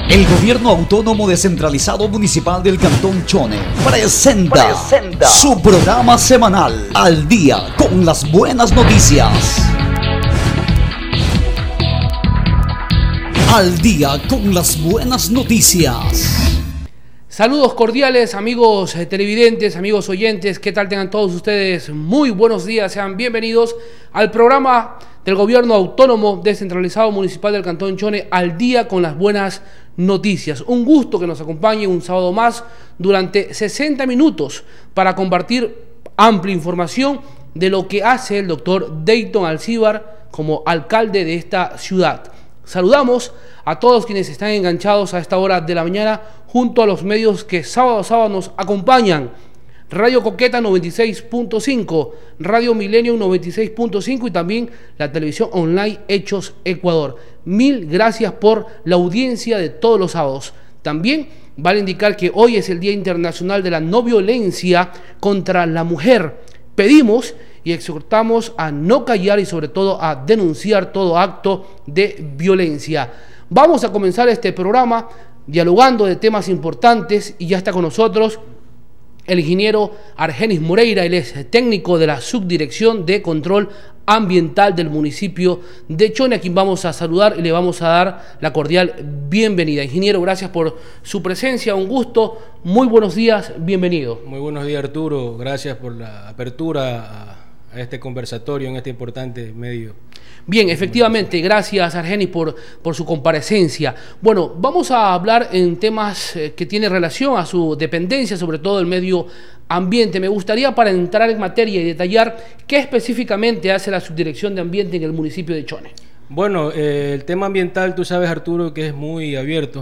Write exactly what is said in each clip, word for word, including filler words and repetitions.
El Gobierno Autónomo Descentralizado Municipal del Cantón Chone presenta, presenta su programa semanal Al Día con las Buenas Noticias. Al Día con las Buenas Noticias. Saludos cordiales, amigos televidentes, amigos oyentes, ¿qué tal tengan todos ustedes? Muy buenos días, sean bienvenidos al programa del Gobierno Autónomo Descentralizado Municipal del Cantón Chone, Al Día con las Buenas Noticias. Un gusto que nos acompañe un sábado más durante sesenta minutos para compartir amplia información de lo que hace el doctor Dayton Alcibar como alcalde de esta ciudad. Saludamos a todos quienes están enganchados a esta hora de la mañana junto a los medios que sábado a sábado nos acompañan. Radio Coqueta noventa y seis punto cinco, Radio Millennium noventa y seis punto cinco y también la televisión online Hechos Ecuador. Mil gracias por la audiencia de todos los sábados. También vale indicar que hoy es el Día Internacional de la No Violencia contra la Mujer. Pedimos y exhortamos a no callar y sobre todo a denunciar todo acto de violencia. Vamos a comenzar este programa dialogando de temas importantes y ya está con nosotros el ingeniero Argenis Moreira. Él es técnico de la Subdirección de Control Ambiental del municipio de Chone, a quien vamos a saludar y le vamos a dar la cordial bienvenida. Ingeniero, gracias por su presencia, un gusto, muy buenos días, bienvenido. Muy buenos días, Arturo, gracias por la apertura a, a este conversatorio en este importante medio. Bien, efectivamente, gracias Argenis por, por su comparecencia. Bueno, vamos a hablar en temas eh, que tienen relación a su dependencia, sobre todo el medio ambiente. Me gustaría, para entrar en materia y detallar, ¿qué específicamente hace la Subdirección de Ambiente en el municipio de Chone? Bueno, eh, el tema ambiental, tú sabes, Arturo, que es muy abierto.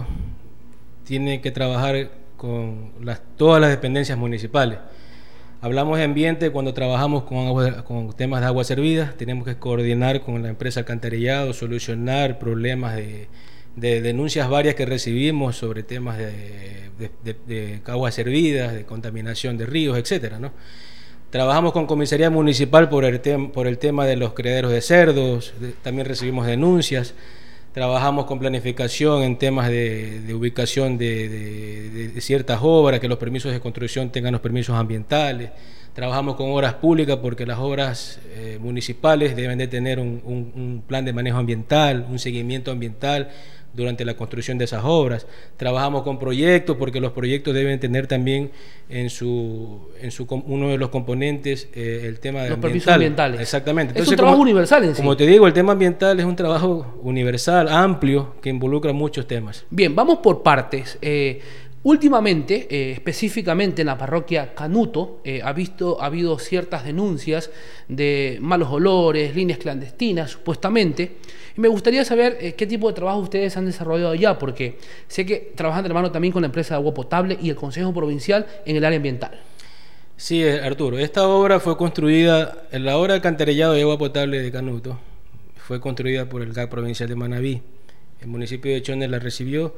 Tiene que trabajar con las, todas las dependencias municipales. Hablamos de ambiente cuando trabajamos con, agua, con temas de aguas servidas, tenemos que coordinar con la empresa alcantarillado, solucionar problemas de, de denuncias varias que recibimos sobre temas de, de, de, de aguas servidas, de contaminación de ríos, etcétera, ¿no? Trabajamos con comisaría municipal por el, tem, por el tema de los criaderos de cerdos, de, también recibimos denuncias. Trabajamos con planificación en temas de, de ubicación de, de, de ciertas obras, que los permisos de construcción tengan los permisos ambientales. Trabajamos con obras públicas porque las obras eh, municipales deben de tener un, un, un plan de manejo ambiental, un seguimiento ambiental durante la construcción de esas obras. Trabajamos con proyectos porque los proyectos deben tener también en su, en su uno de los componentes eh, el tema de los permisos ambientales. Exactamente. Entonces, es un trabajo como, universal en sí. Como te digo, el tema ambiental es un trabajo universal, amplio, que involucra muchos temas. Bien, vamos por partes. Eh, últimamente, eh, específicamente en la parroquia Canuto, eh, ha, visto, ha habido ciertas denuncias de malos olores, líneas clandestinas, supuestamente. Y me gustaría saber eh, qué tipo de trabajo ustedes han desarrollado allá, porque sé que trabajan de la mano también con la empresa de agua potable y el Consejo Provincial en el área ambiental. Sí, Arturo, esta obra fue construida, la obra de alcantarillado de agua potable de Canuto, fue construida por el G A C Provincial de Manabí. El municipio de Chone la recibió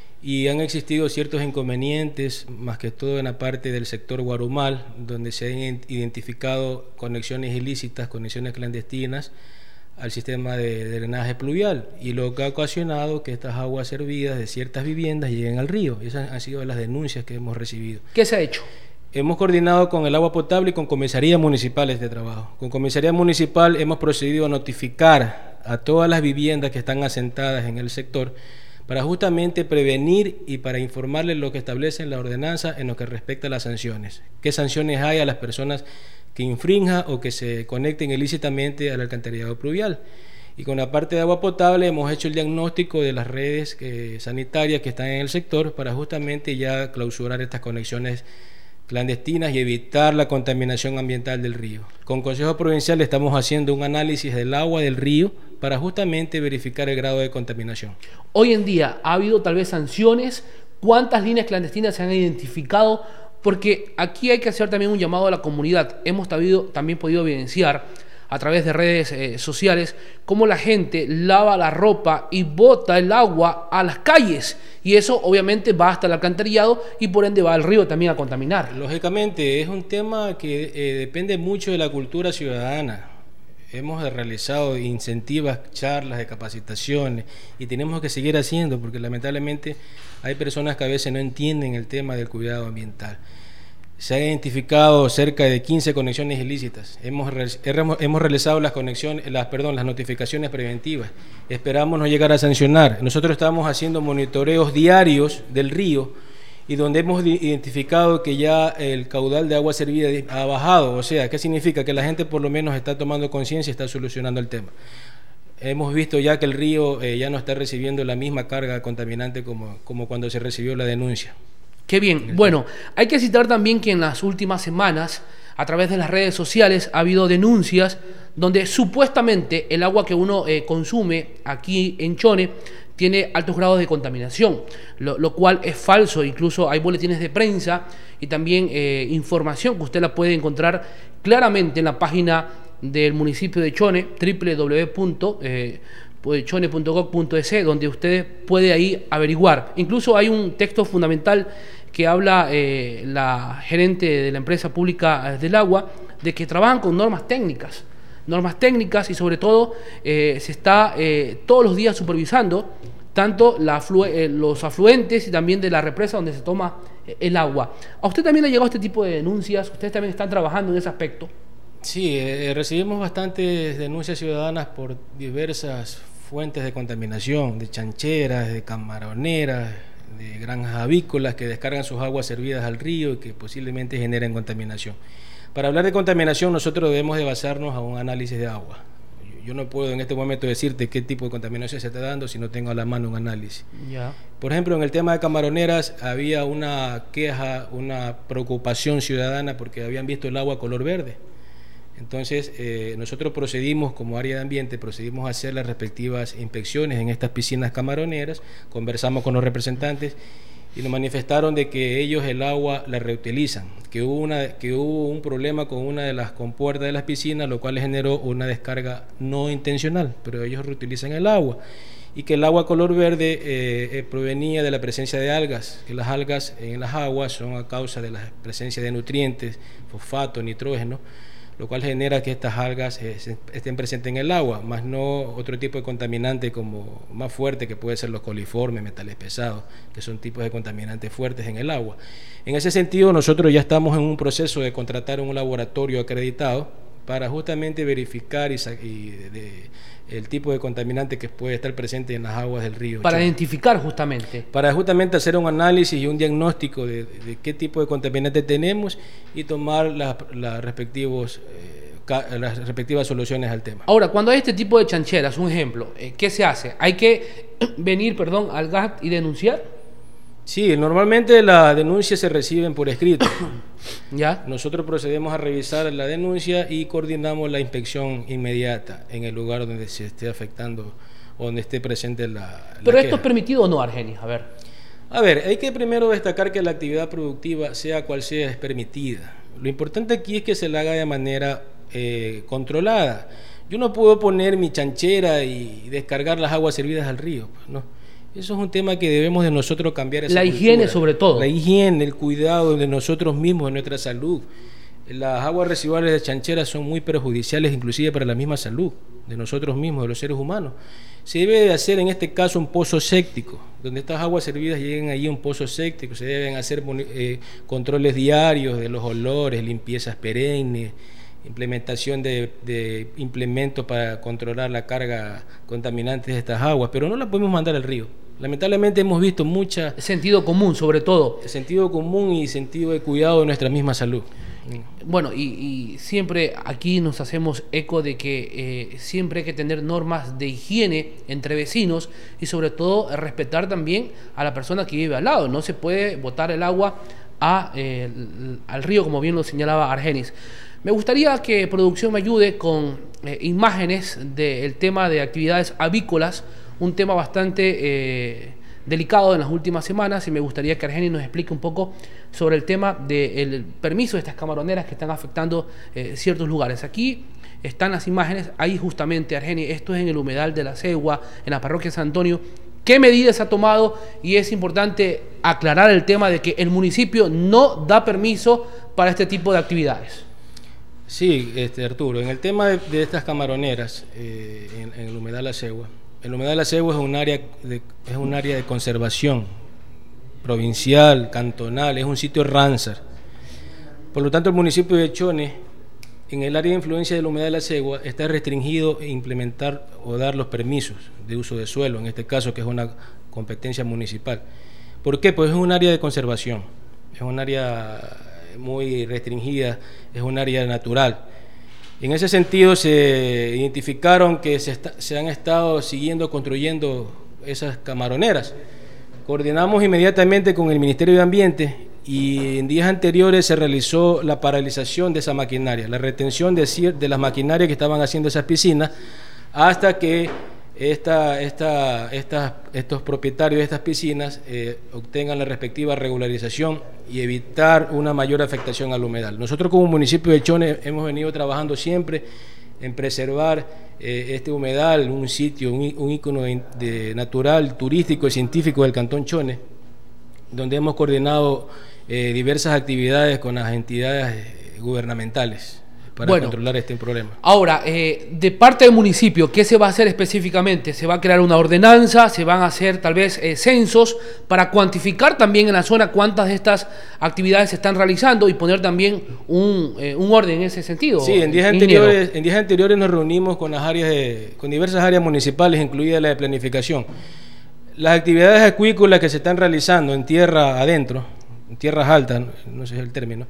y han existido ciertos inconvenientes, más que todo en la parte del sector Guarumal, donde se han identificado conexiones ilícitas, conexiones clandestinas al sistema de drenaje pluvial, y lo que ha ocasionado que estas aguas servidas de ciertas viviendas lleguen al río. Esas han sido las denuncias que hemos recibido. ¿Qué se ha hecho? Hemos coordinado con el agua potable y con comisaría municipal este trabajo. Con comisaría municipal hemos procedido a notificar a todas las viviendas que están asentadas en el sector para justamente prevenir y para informarles lo que establece la ordenanza en lo que respecta a las sanciones. ¿Qué sanciones hay a las personas que infrinjan o que se conecten ilícitamente al alcantarillado pluvial? Y con la parte de agua potable hemos hecho el diagnóstico de las redes eh, sanitarias que están en el sector para justamente ya clausurar estas conexiones clandestinas y evitar la contaminación ambiental del río. Con Consejo Provincial estamos haciendo un análisis del agua del río para justamente verificar el grado de contaminación. Hoy en día ha habido tal vez sanciones, ¿cuántas líneas clandestinas se han identificado? Porque aquí hay que hacer también un llamado a la comunidad. Hemos tabido, también podido evidenciar a través de redes eh, sociales cómo la gente lava la ropa y bota el agua a las calles, y eso obviamente va hasta el alcantarillado y por ende va al río también a contaminar. Lógicamente es un tema que eh, depende mucho de la cultura ciudadana. hemos realizado incentivas, charlas de capacitaciones y tenemos que seguir haciendo porque lamentablemente hay personas que a veces no entienden el tema del cuidado ambiental. Se han identificado cerca de quince conexiones ilícitas. Hemos, hemos realizado las conexiones, las, perdón, las notificaciones preventivas. Esperamos no llegar a sancionar. Nosotros estamos haciendo monitoreos diarios del río y donde hemos identificado que ya el caudal de agua servida ha bajado. O sea, ¿qué significa? Que la gente por lo menos está tomando conciencia y está solucionando el tema. Hemos visto ya que el río eh, ya no está recibiendo la misma carga contaminante como, como cuando se recibió la denuncia. Qué bien. Bueno, hay que citar también que en las últimas semanas, a través de las redes sociales, ha habido denuncias donde supuestamente el agua que uno eh, consume aquí en Chone tiene altos grados de contaminación, lo, lo cual es falso. Incluso hay boletines de prensa y también eh, información que usted la puede encontrar claramente en la página del municipio de Chone, doble u doble u doble u punto chone punto gov punto es, donde usted puede ahí averiguar. Incluso hay un texto fundamental que habla eh, la gerente de la empresa pública del agua de que trabajan con normas técnicas, normas técnicas y sobre todo eh, se está eh, todos los días supervisando tanto la aflu eh, los afluentes y también de la represa donde se toma eh, el agua. ¿A usted también le ha llegado este tipo de denuncias? ¿Ustedes también están trabajando en ese aspecto? Sí, eh, recibimos bastantes denuncias ciudadanas por diversas fuentes de contaminación, de chancheras, de camaroneras, de granjas avícolas que descargan sus aguas servidas al río y que posiblemente generen contaminación. Para hablar de contaminación nosotros debemos de basarnos a un análisis de agua. Yo no puedo en este momento decirte qué tipo de contaminación se está dando si no tengo a la mano un análisis. Ya. Por ejemplo, en el tema de camaroneras había una queja, una preocupación ciudadana porque habían visto el agua color verde. Entonces, eh, nosotros procedimos como área de ambiente, procedimos a hacer las respectivas inspecciones en estas piscinas camaroneras, conversamos con los representantes y nos manifestaron de que ellos el agua la reutilizan, que hubo, una, que hubo un problema con una de las compuertas de las piscinas, lo cual generó una descarga no intencional, pero ellos reutilizan el agua, y que el agua color verde eh, eh, provenía de la presencia de algas, que las algas en las aguas son a causa de la presencia de nutrientes, fosfato, nitrógeno, lo cual genera que estas algas eh, estén presentes en el agua, más no otro tipo de contaminante como más fuerte que puede ser los coliformes, metales pesados, que son tipos de contaminantes fuertes en el agua. En ese sentido, nosotros ya estamos en un proceso de contratar un laboratorio acreditado para justamente verificar y, y de, de, el tipo de contaminante que puede estar presente en las aguas del río. Para Chone. Identificar justamente. Para justamente hacer un análisis y un diagnóstico de, de, de qué tipo de contaminante tenemos y tomar las la respectivos, eh, las respectivas soluciones al tema. Ahora, cuando hay este tipo de chancheras, un ejemplo, eh, ¿qué se hace? ¿Hay que venir, perdón, al G A T y denunciar? Sí, normalmente las denuncias se reciben por escrito. ¿Ya? Nosotros procedemos a revisar la denuncia y coordinamos la inspección inmediata en el lugar donde se esté afectando o donde esté presente la, la ¿Pero esto queja. es permitido o no, Argenis? A ver. A ver, hay que primero destacar que la actividad productiva, sea cual sea, es permitida. Lo importante aquí es que se la haga de manera eh, controlada. Yo no puedo poner mi chanchera y descargar las aguas servidas al río, ¿no? Eso es un tema que debemos de nosotros cambiar. Esa la cultura. higiene sobre todo. La higiene, el cuidado de nosotros mismos, de nuestra salud. Las aguas residuales de chancheras son muy perjudiciales inclusive para la misma salud de nosotros mismos, de los seres humanos. Se debe de hacer en este caso un pozo séptico, donde estas aguas servidas lleguen allí a un pozo séptico. Se deben hacer eh, controles diarios de los olores, limpiezas perennes, implementación de, de implementos para controlar la carga contaminante de estas aguas, pero no la podemos mandar al río. Lamentablemente hemos visto mucha... Sentido común, sobre todo. Sentido común y sentido de cuidado de nuestra misma salud. Bueno, y, y siempre aquí nos hacemos eco de que eh, siempre hay que tener normas de higiene entre vecinos y sobre todo respetar también a la persona que vive al lado. No se puede botar el agua a, eh, al río, como bien lo señalaba Argenis. Me gustaría que producción me ayude con eh, imágenes del tema de actividades avícolas, un tema bastante eh, delicado en las últimas semanas, y me gustaría que Argenis nos explique un poco sobre el tema del permiso de estas camaroneras que están afectando eh, ciertos lugares. Aquí están las imágenes, ahí justamente, Argenis, esto es en el humedal de la Cegua, en la parroquia San Antonio. ¿Qué medidas ha tomado? Y es importante aclarar el tema de que el municipio no da permiso para este tipo de actividades. Sí, este, Arturo, en el tema de, de estas camaroneras eh, en, en el humedal La Cegua, el humedal La Cegua es un área de, es un área de conservación provincial, cantonal, es un sitio Ramsar. Por lo tanto, el municipio de Chone, en el área de influencia del humedal La Cegua, está restringido a implementar o dar los permisos de uso de suelo, en este caso que es una competencia municipal. ¿Por qué? Pues es un área de conservación, es un área muy restringida, es un área natural. En ese sentido se identificaron que se, está, se han estado siguiendo construyendo esas camaroneras. Coordinamos inmediatamente con el Ministerio de Ambiente y en días anteriores se realizó la paralización de esa maquinaria, la retención de, de las maquinarias que estaban haciendo esas piscinas, hasta que esta, esta, esta, estos propietarios de estas piscinas eh, obtengan la respectiva regularización y evitar una mayor afectación al humedal. Nosotros como municipio de Chone hemos venido trabajando siempre en preservar eh, este humedal, un sitio, un, un ícono de, de natural, turístico y científico del Cantón Chone, donde hemos coordinado eh, diversas actividades con las entidades eh, gubernamentales para bueno, controlar este problema. Ahora, eh, de parte del municipio, ¿qué se va a hacer específicamente? ¿Se va a crear una ordenanza? ¿Se van a hacer tal vez eh, censos para cuantificar también en la zona cuántas de estas actividades se están realizando y poner también un, eh, un orden en ese sentido? Sí, en días, anteriores, en días anteriores nos reunimos con, las áreas de, con diversas áreas municipales, incluida la de planificación. Las actividades acuícolas que se están realizando en tierra adentro, en tierras altas, no sé si es el término,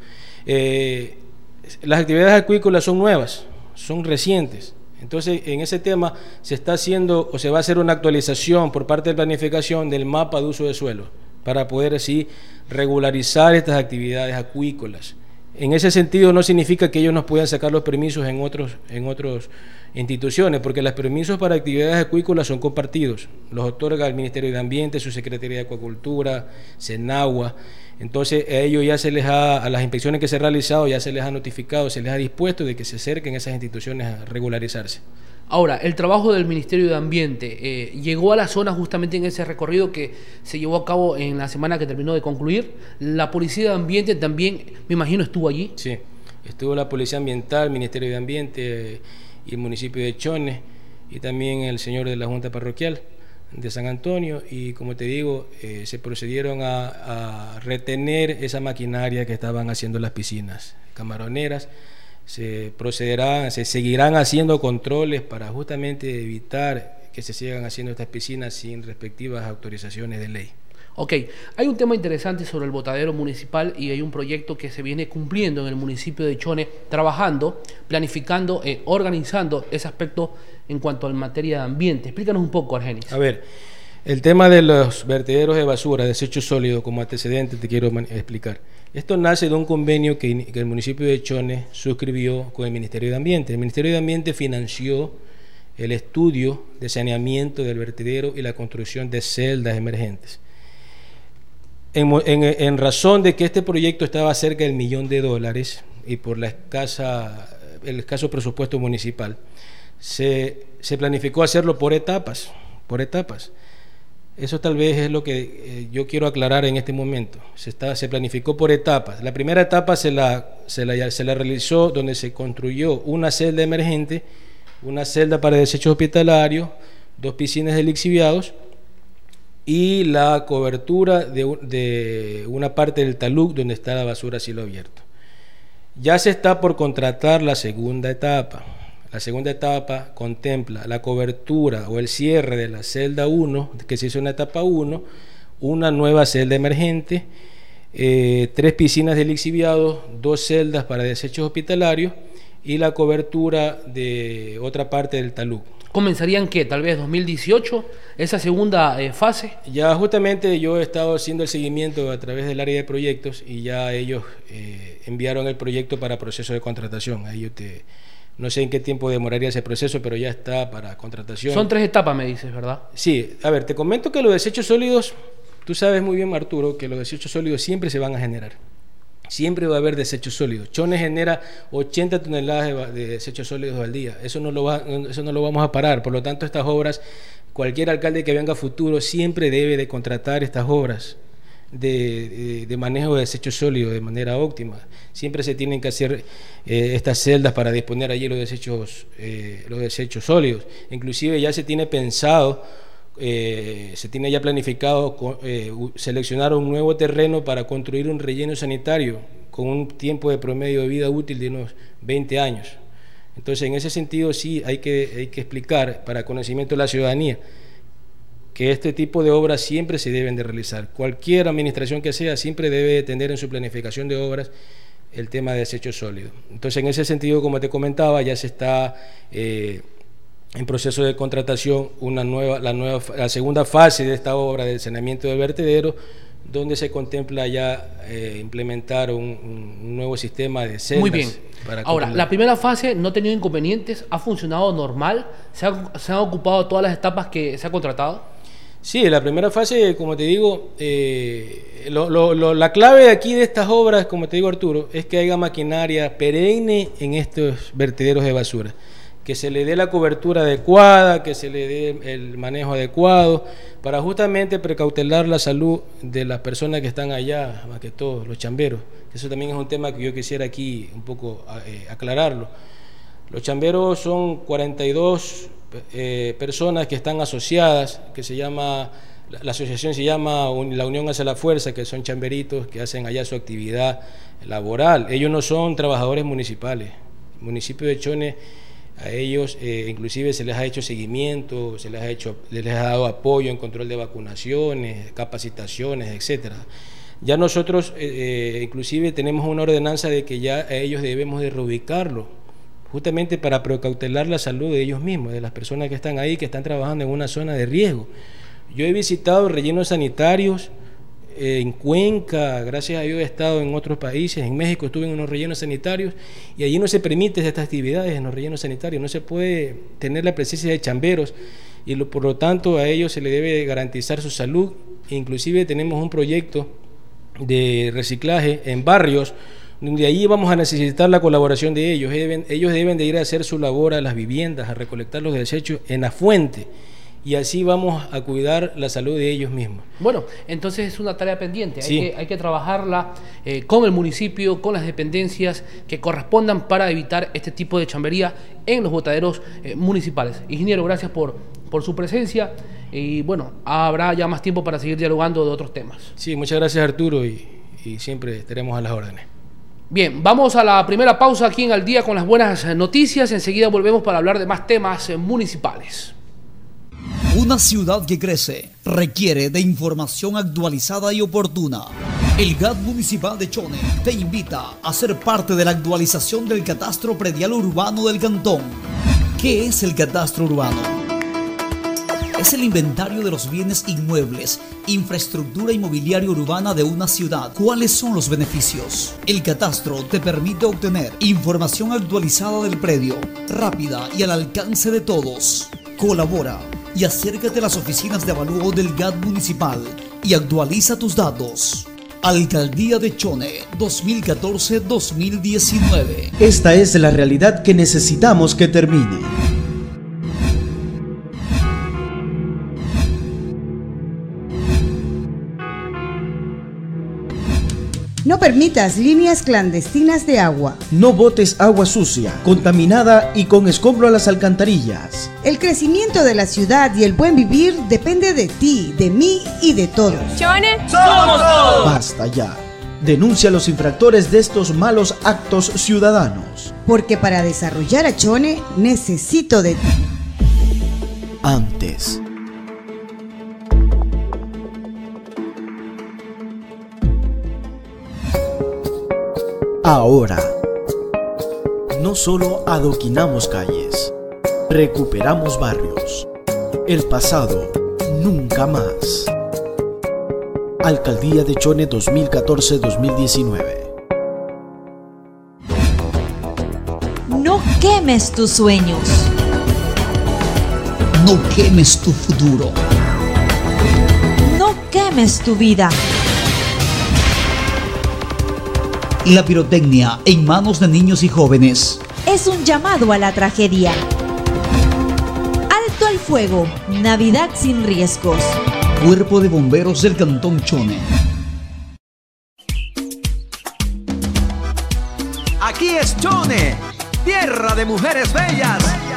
eh, las actividades acuícolas son nuevas, son recientes. Entonces, en ese tema se está haciendo o se va a hacer una actualización por parte de planificación del mapa de uso de suelo para poder así regularizar estas actividades acuícolas. En ese sentido no significa que ellos nos puedan sacar los permisos en otros en otras instituciones, porque los permisos para actividades acuícolas son compartidos. Los otorga el Ministerio de Ambiente, su Secretaría de Acuacultura, Senagua. Entonces a ellos ya se les ha, a las inspecciones que se han realizado, ya se les ha notificado, se les ha dispuesto de que se acerquen esas instituciones a regularizarse. Ahora, el trabajo del Ministerio de Ambiente eh, llegó a la zona justamente en ese recorrido que se llevó a cabo en la semana que terminó de concluir. La Policía de Ambiente también, me imagino, estuvo allí. Sí, estuvo la Policía Ambiental, Ministerio de Ambiente y el municipio de Chone, y también el señor de la Junta Parroquial de San Antonio, y como te digo, eh, se procedieron a, a retener esa maquinaria que estaban haciendo las piscinas camaroneras. Se procederán, se seguirán haciendo controles para justamente evitar que se sigan haciendo estas piscinas sin respectivas autorizaciones de ley. Ok, hay un tema interesante sobre el botadero municipal y hay un proyecto que se viene cumpliendo en el municipio de Chone, trabajando, planificando, eh, organizando ese aspecto en cuanto a materia de ambiente. Explícanos un poco, Argenis. A ver, el tema de los vertederos de basura, desechos sólidos, como antecedente te quiero explicar. Esto nace de un convenio que, que el municipio de Chone suscribió con el Ministerio de Ambiente. El Ministerio de Ambiente financió el estudio de saneamiento del vertedero y la construcción de celdas emergentes. En, en, en razón de que este proyecto estaba cerca del millón de dólares y por la escasa, el escaso presupuesto municipal, se, se planificó hacerlo por etapas, por etapas. Eso tal vez es lo que eh, yo quiero aclarar en este momento. Se, está, se planificó por etapas. La primera etapa se la, se, la, se la realizó donde se construyó una celda emergente, una celda para desechos hospitalarios, dos piscinas de lixiviados y la cobertura de, de una parte del talud donde está la basura a cielo abierto. Ya se está por contratar la segunda etapa. La segunda etapa contempla la cobertura o el cierre de la celda uno, que se hizo en la etapa uno, una nueva celda emergente, eh, tres piscinas de lixiviados, dos celdas para desechos hospitalarios y la cobertura de otra parte del talud. ¿Comenzarían qué? ¿Tal vez dos mil dieciocho? ¿Esa segunda eh, fase? Ya justamente yo he estado haciendo el seguimiento a través del área de proyectos y ya ellos eh, enviaron el proyecto para proceso de contratación. Ahí yo te... No sé en qué tiempo demoraría ese proceso, pero ya está para contratación. Son tres etapas, me dices, ¿verdad? Sí, a ver, te comento que los desechos sólidos, tú sabes muy bien, Arturo, que los desechos sólidos siempre se van a generar. Siempre va a haber desechos sólidos. Chone genera ochenta toneladas de, de desechos sólidos al día. Eso no, lo va, eso no lo vamos a parar. Por lo tanto, estas obras, cualquier alcalde que venga a futuro siempre debe de contratar estas obras. de, de, de manejo de desechos sólidos de manera óptima. Siempre se tienen que hacer eh, estas celdas para disponer allí los desechos, eh, los desechos sólidos. Inclusive ya se tiene pensado, eh, se tiene ya planificado eh, seleccionar un nuevo terreno para construir un relleno sanitario con un tiempo de promedio de vida útil de unos veinte años. Entonces, en ese sentido sí hay que, hay que explicar para conocimiento de la ciudadanía que este tipo de obras siempre se deben de realizar. Cualquier administración que sea siempre debe tener en su planificación de obras el tema de desechos sólidos. Entonces, en ese sentido, como te comentaba, ya se está eh, en proceso de contratación una nueva, la, nueva, la segunda fase de esta obra de saneamiento del vertedero, donde se contempla ya eh, implementar un, un nuevo sistema de celdas. Muy bien. Para Ahora, completar. la primera fase no ha tenido inconvenientes, ha funcionado normal, se, ha, se han ocupado todas las etapas que se ha contratado. Sí, la primera fase, como te digo, eh, lo, lo, lo, la clave de aquí de estas obras, como te digo, Arturo, es que haya maquinaria perenne en estos vertederos de basura, que se le dé la cobertura adecuada, que se le dé el manejo adecuado, para justamente precautelar la salud de las personas que están allá, más que todo, los chamberos. Eso también es un tema que yo quisiera aquí un poco eh, aclararlo. Los chamberos son cuarenta y dos eh, personas que están asociadas, que se llama, la, la asociación se llama La Unión Hace la Fuerza, que son chamberitos que hacen allá su actividad laboral. Ellos no son trabajadores municipales. El municipio de Chone, a ellos eh, inclusive se les ha hecho seguimiento, se les ha hecho, les ha dado apoyo en control de vacunaciones, capacitaciones, etcétera. Ya nosotros eh, inclusive tenemos una ordenanza de que ya a ellos debemos de reubicarlo, justamente para precautelar la salud de ellos mismos, de las personas que están ahí, que están trabajando en una zona de riesgo. Yo he visitado rellenos sanitarios eh, en Cuenca, gracias a Dios he estado en otros países, en México estuve en unos rellenos sanitarios y allí no se permite estas actividades en los rellenos sanitarios, no se puede tener la presencia de chamberos y lo, por lo tanto a ellos se les debe garantizar su salud. Inclusive tenemos un proyecto de reciclaje en barrios donde ahí vamos a necesitar la colaboración de ellos. Deben, ellos deben de ir a hacer su labor a las viviendas, a recolectar los desechos en la fuente, y así vamos a cuidar la salud de ellos mismos. Bueno, entonces es una tarea pendiente, Sí. hay, que, hay que trabajarla eh, con el municipio, con las dependencias que correspondan para evitar este tipo de chambería en los botaderos eh, municipales. Ingeniero, gracias por, por su presencia y bueno, habrá ya más tiempo para seguir dialogando de otros temas. Sí, muchas gracias, Arturo, y, y siempre estaremos a las órdenes. Bien, vamos a la primera pausa aquí en Al Día con las buenas noticias. Enseguida volvemos para hablar de más temas eh, municipales. Una ciudad que crece requiere de información actualizada y oportuna. El G A T Municipal de Chone te invita a ser parte de la actualización del Catastro Predial Urbano del Cantón. ¿Qué es el Catastro Urbano? Es el inventario de los bienes inmuebles, infraestructura inmobiliaria urbana de una ciudad. ¿Cuáles son los beneficios? El catastro te permite obtener información actualizada del predio, rápida y al alcance de todos. Colabora y acércate a las oficinas de avalúo del G A T Municipal y actualiza tus datos. Alcaldía de Chone dos mil catorce a dos mil diecinueve. Esta es la realidad que necesitamos que termine. No permitas líneas clandestinas de agua. No botes agua sucia, contaminada y con escombro a las alcantarillas. El crecimiento de la ciudad y el buen vivir depende de ti, de mí y de todos. Chone, somos todos. Basta ya. Denuncia a los infractores de estos malos actos ciudadanos. Porque para desarrollar a Chone necesito de ti. Antes. Ahora, no solo adoquinamos calles, recuperamos barrios. El pasado, nunca más. Alcaldía de Chone dos mil catorce a dos mil diecinueve. No quemes tus sueños. No quemes tu futuro. No quemes tu vida. La pirotecnia en manos de niños y jóvenes Es un llamado a la tragedia. Alto al fuego. Navidad sin riesgos. Cuerpo de Bomberos del Cantón Chone. Aquí es Chone, tierra de mujeres bellas.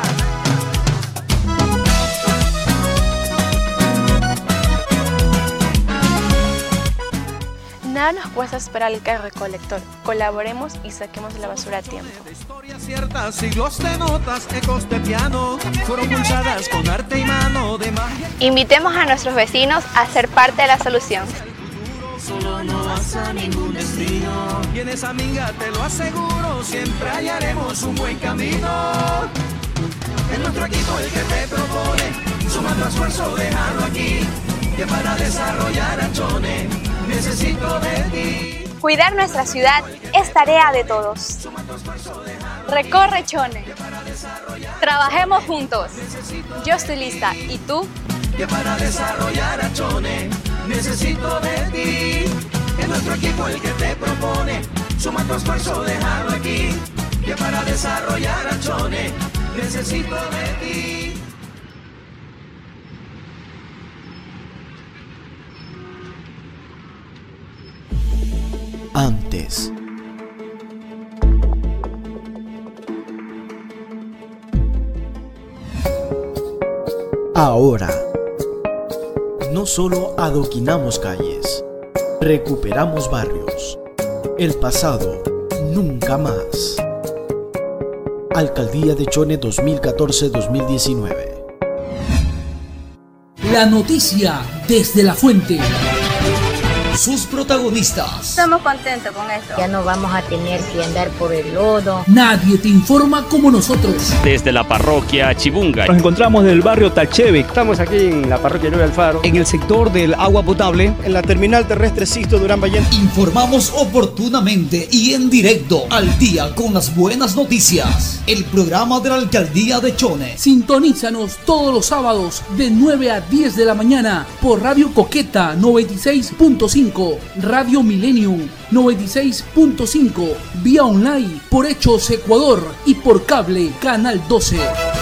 Nada nos cuesta esperar el carro recolector. Colaboremos y saquemos la basura a tiempo. Historias ciertas, siglos de notas, ecos de piano, fueron pulsadas con arte y mano de magia. Invitemos a nuestros vecinos a ser parte de la solución. Solo no vas a ningún destino. Vienes amiga, te lo aseguro, siempre hallaremos un buen camino. En nuestro equipo el que te propone, sumando esfuerzo, déjalo aquí, que para desarrollar a Chone necesito de ti. Cuidar nuestra ciudad es tarea de todos. Recorre Chone. Trabajemos juntos. Yo estoy lista. ¿Y tú? Que para desarrollar a Chone necesito de ti. En nuestro equipo el que te propone, suma tu esfuerzo, déjalo aquí. Que para desarrollar a Chone necesito de ti. Antes. Ahora. No solo adoquinamos calles, recuperamos barrios. El pasado, nunca más. Alcaldía de Chone dos mil catorce a dos mil diecinueve. La noticia desde la fuente. Sus protagonistas. Estamos contentos con esto. Ya no vamos a tener que andar por el lodo. Nadie te informa como nosotros. Desde la parroquia Chibunga. Nos encontramos en el barrio Tacheve. Estamos aquí en la parroquia Nueve Alfaro. En el sector del agua potable. En la terminal terrestre Sisto Durán Ballén. Informamos oportunamente y en directo, al día con las buenas noticias. El programa de la Alcaldía de Chone. Sintonízanos todos los sábados de nueve a diez de la mañana por Radio Coqueta noventa y seis punto cinco. Radio Millennium noventa y seis punto cinco, vía online por Hechos Ecuador y por cable Canal doce.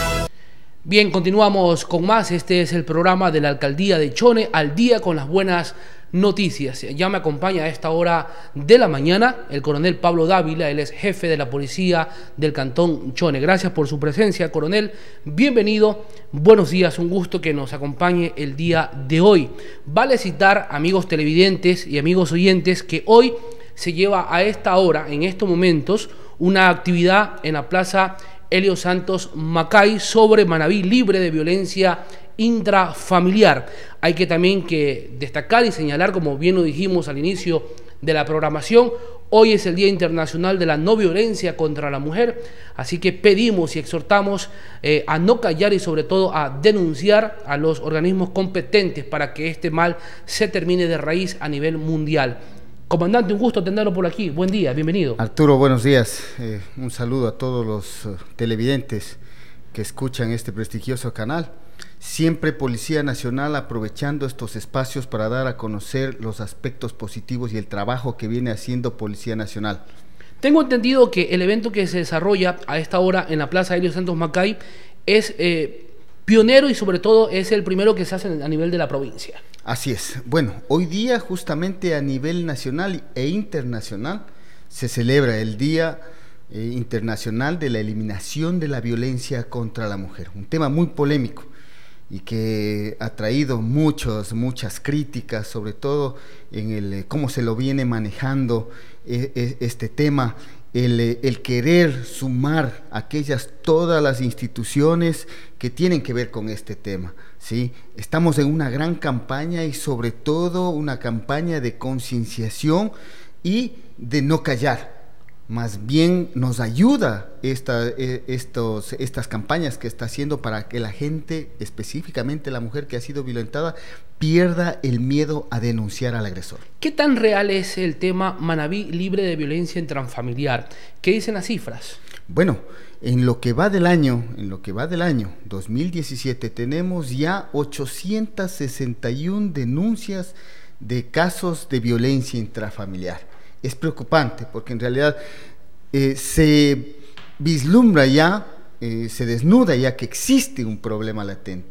Bien, continuamos con más. Este es el programa de la Alcaldía de Chone, al día con las buenas noticias. Ya me acompaña a esta hora de la mañana el coronel Pablo Dávila, él es jefe de la policía del Cantón Chone. Gracias por su presencia, coronel. Bienvenido, buenos días, un gusto que nos acompañe el día de hoy. Vale citar, amigos televidentes y amigos oyentes, que hoy se lleva a esta hora, en estos momentos, una actividad en la Plaza Helio Santos Macay sobre Manabí, libre de violencia intrafamiliar. Hay que también que destacar y señalar, como bien lo dijimos al inicio de la programación, hoy es el Día Internacional de la No Violencia contra la Mujer, así que pedimos y exhortamos eh, a no callar y sobre todo a denunciar a los organismos competentes para que este mal se termine de raíz a nivel mundial. Comandante, un gusto tenerlo por aquí. Buen día, bienvenido. Arturo, buenos días. Eh, un saludo a todos los uh, televidentes que escuchan este prestigioso canal. Siempre Policía Nacional aprovechando estos espacios para dar a conocer los aspectos positivos y el trabajo que viene haciendo Policía Nacional. Tengo entendido que el evento que se desarrolla a esta hora en la Plaza Helio Santos Macay es eh, pionero y sobre todo es el primero que se hace a nivel de la provincia. Así es. Bueno, hoy día justamente a nivel nacional e internacional se celebra el Día eh, Internacional de la Eliminación de la Violencia contra la Mujer. Un tema muy polémico y que ha traído muchos, muchas críticas, sobre todo en el cómo se lo viene manejando eh, eh, este tema, el, el querer sumar aquellas, todas las instituciones que tienen que ver con este tema, ¿sí? Estamos en una gran campaña y sobre todo una campaña de concienciación y de no callar. Más bien nos ayuda esta, estos, estas campañas que está haciendo para que la gente, específicamente la mujer que ha sido violentada, pierda el miedo a denunciar al agresor. ¿Qué tan real es el tema Manabí libre de violencia intrafamiliar? ¿Qué dicen las cifras? Bueno, en lo que va del año, en lo que va del año dos mil diecisiete, tenemos ya ochocientas sesenta y una denuncias de casos de violencia intrafamiliar. Es preocupante porque en realidad eh, se vislumbra ya, eh, se desnuda ya que existe un problema latente,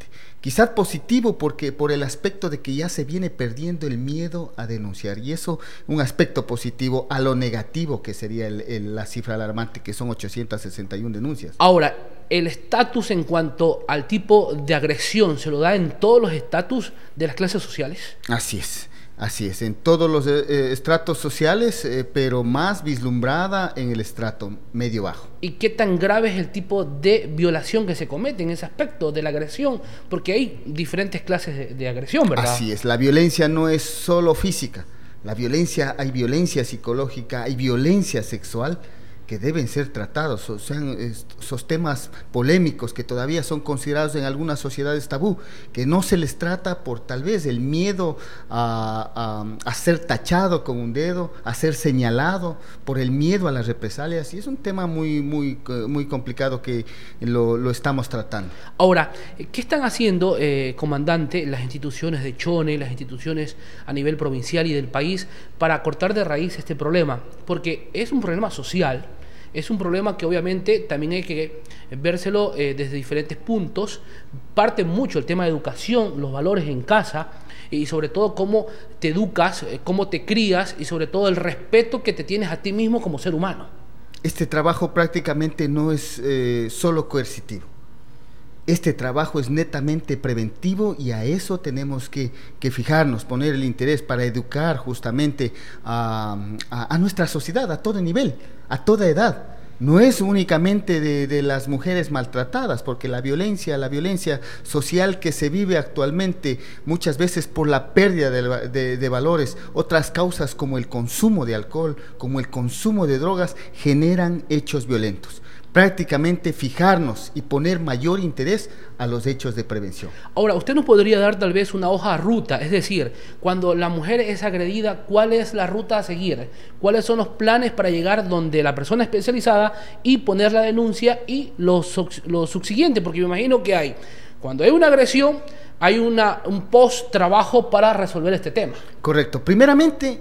Quizás positivo porque por el aspecto de que ya se viene perdiendo el miedo a denunciar, y eso un aspecto positivo a lo negativo que sería el, el, la cifra alarmante, que son ochocientas sesenta y una denuncias. Ahora, el estatus en cuanto al tipo de agresión, ¿se lo da en todos los estatus de las clases sociales? Así es. Así es, en todos los eh, estratos sociales, eh, pero más vislumbrada en el estrato medio-bajo. ¿Y qué tan grave es el tipo de violación que se comete en ese aspecto de la agresión? Porque hay diferentes clases de, de agresión, ¿verdad? Así es, la violencia no es solo física, la violencia, hay violencia psicológica, hay violencia sexual, que deben ser tratados, o sea, esos temas polémicos que todavía son considerados en algunas sociedades tabú, que no se les trata por tal vez el miedo a, a, a ser tachado con un dedo, a ser señalado, por el miedo a las represalias, y es un tema muy, muy, muy complicado que lo, lo estamos tratando. Ahora, ¿qué están haciendo, eh, comandante, las instituciones de Chone, las instituciones a nivel provincial y del país para cortar de raíz este problema? Porque es un problema social. Es un problema que obviamente también hay que vérselo eh, desde diferentes puntos. Parte mucho el tema de educación, los valores en casa y sobre todo cómo te educas, eh, cómo te crías y sobre todo el respeto que te tienes a ti mismo como ser humano. Este trabajo prácticamente no es eh, solo coercitivo. Este trabajo es netamente preventivo y a eso tenemos que, que fijarnos, poner el interés para educar justamente a, a, a nuestra sociedad, a todo nivel, a toda edad. No es únicamente de, de las mujeres maltratadas, porque la violencia, la violencia social que se vive actualmente, muchas veces por la pérdida de, de, de valores, otras causas como el consumo de alcohol, como el consumo de drogas, generan hechos violentos. Prácticamente fijarnos y poner mayor interés a los hechos de prevención. Ahora, usted nos podría dar tal vez una hoja de ruta, es decir, cuando la mujer es agredida, ¿cuál es la ruta a seguir? ¿Cuáles son los planes para llegar donde la persona especializada y poner la denuncia y lo, lo subsiguiente? Porque me imagino que hay, cuando hay una agresión, hay una, un post-trabajo para resolver este tema. Correcto. Primeramente,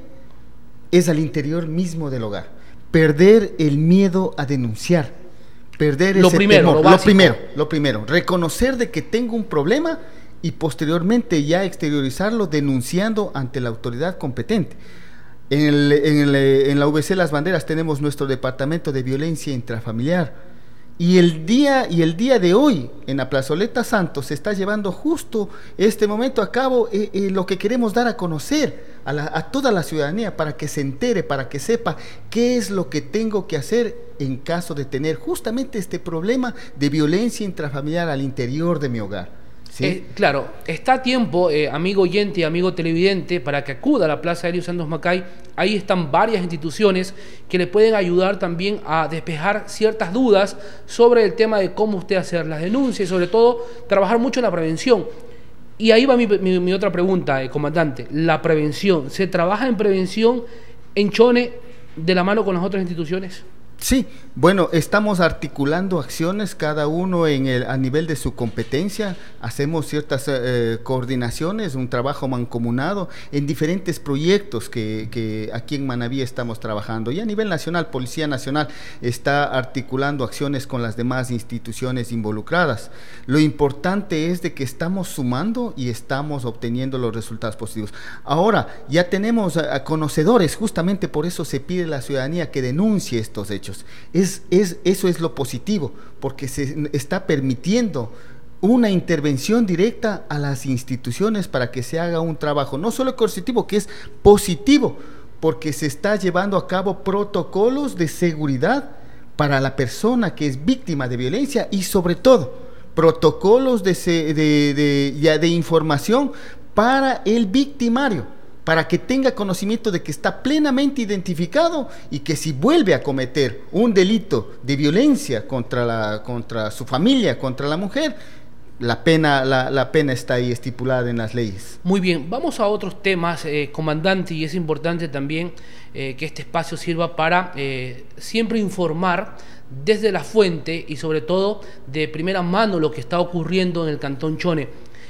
es al interior mismo del hogar. Perder el miedo a denunciar. Perder lo ese primero, temor. lo, lo primero, lo primero, reconocer de que tengo un problema y posteriormente ya exteriorizarlo denunciando ante la autoridad competente. En, el, en, el, en la U B C Las Banderas tenemos nuestro departamento de violencia intrafamiliar y el día y el día de hoy en la Plazoleta Santos se está llevando justo este momento a cabo eh, eh, lo que queremos dar a conocer a, la, a toda la ciudadanía para que se entere, para que sepa qué es lo que tengo que hacer en caso de tener justamente este problema de violencia intrafamiliar al interior de mi hogar. ¿Sí? Eh, claro, está a tiempo, eh, amigo oyente y amigo televidente, para que acuda a la Plaza Helio Santos Macay. Ahí están varias instituciones que le pueden ayudar también a despejar ciertas dudas sobre el tema de cómo usted hacer las denuncias y sobre todo trabajar mucho en la prevención. Y ahí va mi, mi, mi otra pregunta, eh, comandante. La prevención, ¿se trabaja en prevención en Chone de la mano con las otras instituciones? Sí, bueno, estamos articulando acciones, cada uno en el, a nivel de su competencia, hacemos ciertas eh, coordinaciones, un trabajo mancomunado en diferentes proyectos que, que aquí en Manabí estamos trabajando, y a nivel nacional, Policía Nacional está articulando acciones con las demás instituciones involucradas. Lo importante es de que estamos sumando y estamos obteniendo los resultados positivos. Ahora, ya tenemos a, a conocedores, justamente por eso se pide a la ciudadanía que denuncie estos hechos. Es, es, eso es lo positivo, porque se está permitiendo una intervención directa a las instituciones para que se haga un trabajo, no solo coercitivo, que es positivo, porque se está llevando a cabo protocolos de seguridad para la persona que es víctima de violencia y sobre todo protocolos de, de, de, de, de información para el victimario, para que tenga conocimiento de que está plenamente identificado y que si vuelve a cometer un delito de violencia contra, la, contra su familia, contra la mujer, la pena, la, la pena está ahí estipulada en las leyes. Muy bien, vamos a otros temas, eh, comandante, y es importante también eh, que este espacio sirva para eh, siempre informar desde la fuente y sobre todo de primera mano lo que está ocurriendo en el Cantón Chone.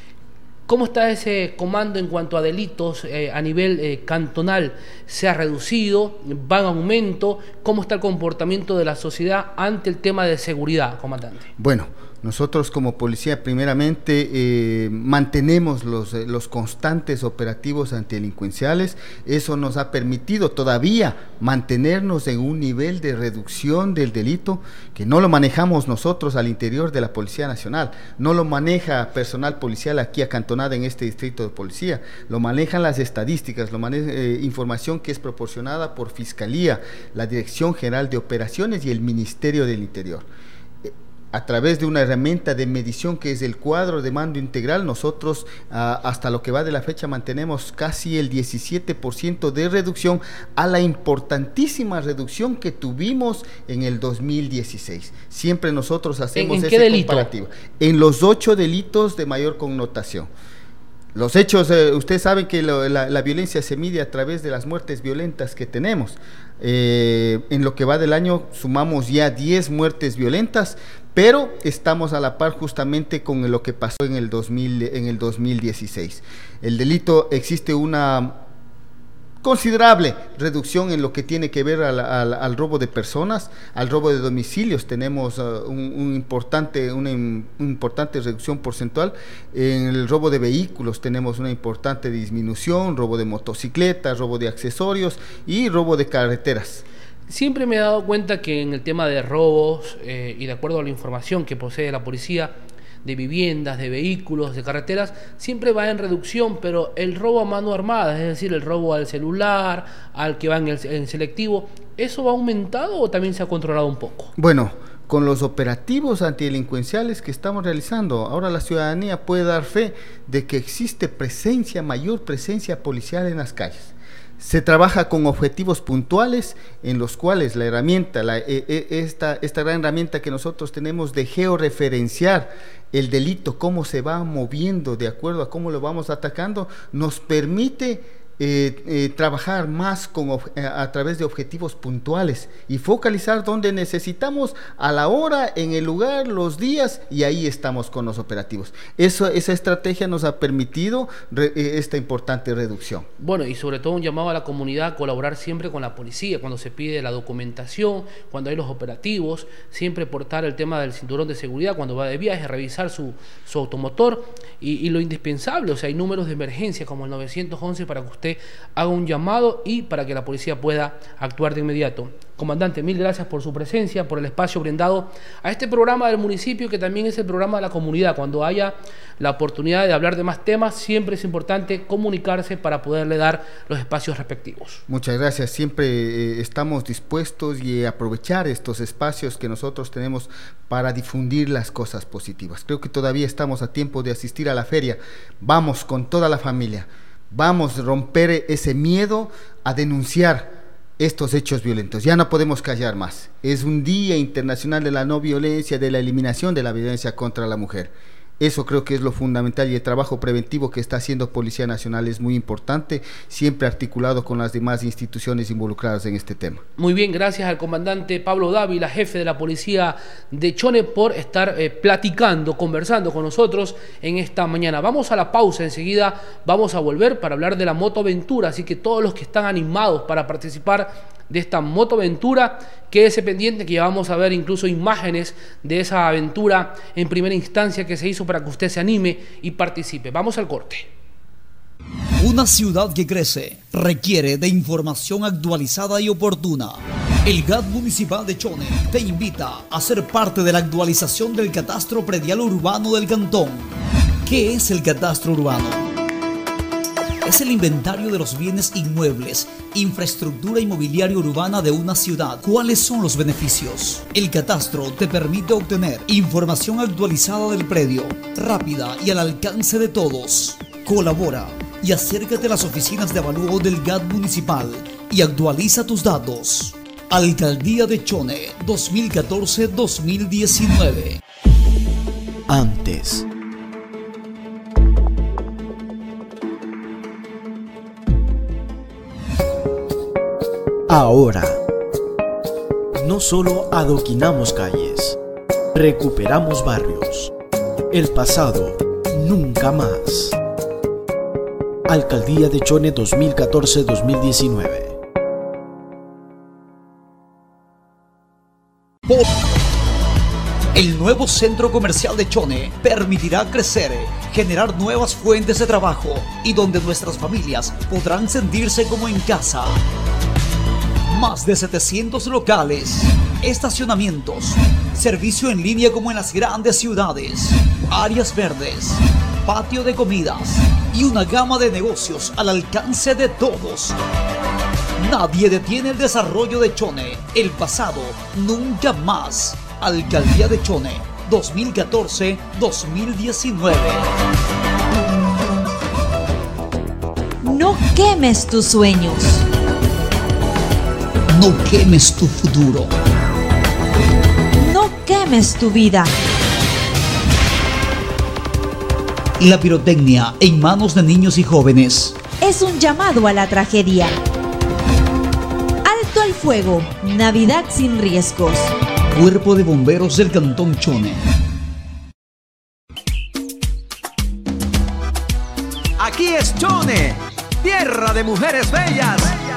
¿Cómo está ese comando en cuanto a delitos eh, a nivel eh, cantonal? ¿Se ha reducido? ¿Va en aumento? ¿Cómo está el comportamiento de la sociedad ante el tema de seguridad, comandante? Bueno, Nosotros como policía primeramente eh, mantenemos los, eh, los constantes operativos antidelincuenciales. Eso nos ha permitido todavía mantenernos en un nivel de reducción del delito que no lo manejamos nosotros al interior de la Policía Nacional, no lo maneja personal policial aquí acantonada en este distrito de policía, lo manejan las estadísticas, lo maneja eh, información que es proporcionada por Fiscalía, la Dirección General de Operaciones y el Ministerio del Interior. A través de una herramienta de medición que es el cuadro de mando integral, nosotros uh, hasta lo que va de la fecha mantenemos casi el diecisiete por ciento de reducción a la importantísima reducción que tuvimos en el dos mil dieciséis. Siempre nosotros hacemos ¿En, en ese qué delito? comparativo. En los ocho delitos de mayor connotación. Los hechos, eh, ustedes saben que lo, la, la violencia se mide a través de las muertes violentas que tenemos. Eh, en lo que va del año sumamos ya diez muertes violentas, pero estamos a la par justamente con lo que pasó en el dos mil, en el dos mil dieciséis. El delito, existe una considerable reducción en lo que tiene que ver al, al, al robo de personas, al robo de domicilios. Tenemos uh, un, un importante, una in, importante reducción porcentual. En el robo de vehículos tenemos una importante disminución, robo de motocicletas, robo de accesorios y robo de carreteras. Siempre me he dado cuenta que en el tema de robos, eh, y de acuerdo a la información que posee la policía, de viviendas, de vehículos, de carreteras, siempre va en reducción, pero el robo a mano armada, es decir, el robo al celular, al que va en, el, en selectivo, ¿eso ha aumentado o también se ha controlado un poco? Bueno, con los operativos antidelincuenciales que estamos realizando, ahora la ciudadanía puede dar fe de que existe presencia, mayor presencia policial en las calles. Se trabaja con objetivos puntuales en los cuales la herramienta, la, e, esta, esta gran herramienta que nosotros tenemos de georreferenciar el delito, cómo se va moviendo de acuerdo a cómo lo vamos atacando, nos permite Eh, eh, trabajar más con, a través de objetivos puntuales y focalizar donde necesitamos a la hora, en el lugar, los días, y ahí estamos con los operativos. Eso, esa estrategia nos ha permitido re, eh, esta importante reducción. Bueno, y sobre todo un llamado a la comunidad a colaborar siempre con la policía, cuando se pide la documentación, cuando hay los operativos, siempre portar el tema del cinturón de seguridad, cuando va de viaje, revisar su, su automotor, y, y lo indispensable, o sea, hay números de emergencia como el nueve once para que usted haga un llamado y para que la policía pueda actuar de inmediato. Comandante, mil gracias por su presencia, por el espacio brindado a este programa del municipio, que también es el programa de la comunidad. Cuando haya la oportunidad de hablar de más temas, siempre es importante comunicarse para poderle dar los espacios respectivos. Muchas gracias, siempre eh, estamos dispuestos y aprovechar estos espacios que nosotros tenemos para difundir las cosas positivas. Creo que todavía estamos a tiempo de asistir a la feria. Vamos con toda la familia. Vamos a romper ese miedo a denunciar estos hechos violentos. Ya no podemos callar más. Es un Día Internacional de la No Violencia, de la eliminación de la violencia contra la mujer. Eso creo que es lo fundamental, y el trabajo preventivo que está haciendo Policía Nacional es muy importante, siempre articulado con las demás instituciones involucradas en este tema. Muy bien, gracias al comandante Pablo Dávila, jefe de la Policía de Chone, por estar eh, platicando, conversando con nosotros en esta mañana. Vamos a la pausa, enseguida vamos a volver para hablar de la motoaventura, así que todos los que están animados para participar de esta motoaventura, quédese pendiente, que ya vamos a ver incluso imágenes de esa aventura en primera instancia que se hizo para que usted se anime y participe. Vamos al corte. Una ciudad que crece requiere de información actualizada y oportuna. El G A T Municipal de Chone te invita a ser parte de la actualización del catastro predial urbano del cantón. ¿Qué es el catastro urbano? Es el inventario de los bienes inmuebles, infraestructura inmobiliaria urbana de una ciudad. ¿Cuáles son los beneficios? El catastro te permite obtener información actualizada del predio, rápida y al alcance de todos. Colabora y acércate a las oficinas de avalúo del G A T municipal y actualiza tus datos. Alcaldía de Chone, dos mil catorce a dos mil diecinueve. Antes. Ahora, no solo adoquinamos calles, recuperamos barrios. El pasado, nunca más. Alcaldía de Chone dos mil catorce a dos mil diecinueve. El nuevo centro comercial de Chone permitirá crecer, generar nuevas fuentes de trabajo y donde nuestras familias podrán sentirse como en casa. Más de setecientos locales, estacionamientos, servicio en línea como en las grandes ciudades, áreas verdes, patio de comidas y una gama de negocios al alcance de todos. Nadie detiene el desarrollo de Chone. El pasado nunca más. Alcaldía de Chone, dos mil catorce a dos mil diecinueve. No quemes tus sueños. No quemes tu futuro. No quemes tu vida. La pirotecnia en manos de niños y jóvenes es un llamado a la tragedia. Alto al fuego. Navidad sin riesgos. Cuerpo de Bomberos del Cantón Chone. Aquí es Chone, tierra de mujeres bellas.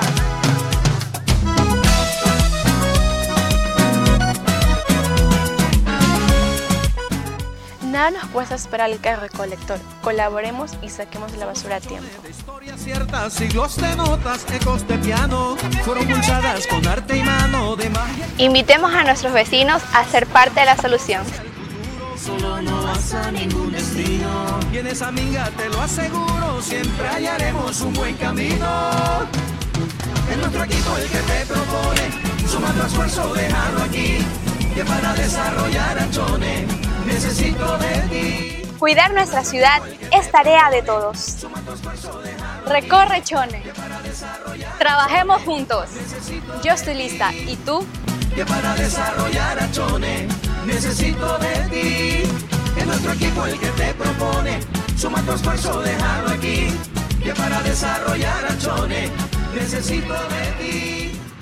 Nada nos cuesta esperar el carro recolector. Colaboremos y saquemos la basura a tiempo. Historias ciertas, siglos de notas, ecos de piano, fueron pulsadas con arte y mano de magia. Invitemos a nuestros vecinos a ser parte de la solución. Solo no vas a ningún destino. Vienes amiga, te lo aseguro, siempre hallaremos un buen camino. En nuestro equipo el que te propone, sumando esfuerzo, déjalo aquí, que para desarrollar a Chone necesito de ti. Cuidar nuestra ciudad es tarea de todos. Recorre Chone. Trabajemos juntos. Yo estoy lista. ¿Y tú? Que para desarrollar a Chone necesito de ti. En nuestro equipo el que te propone, suma tu esfuerzo, déjalo aquí. Que para desarrollar a Chone necesito de ti.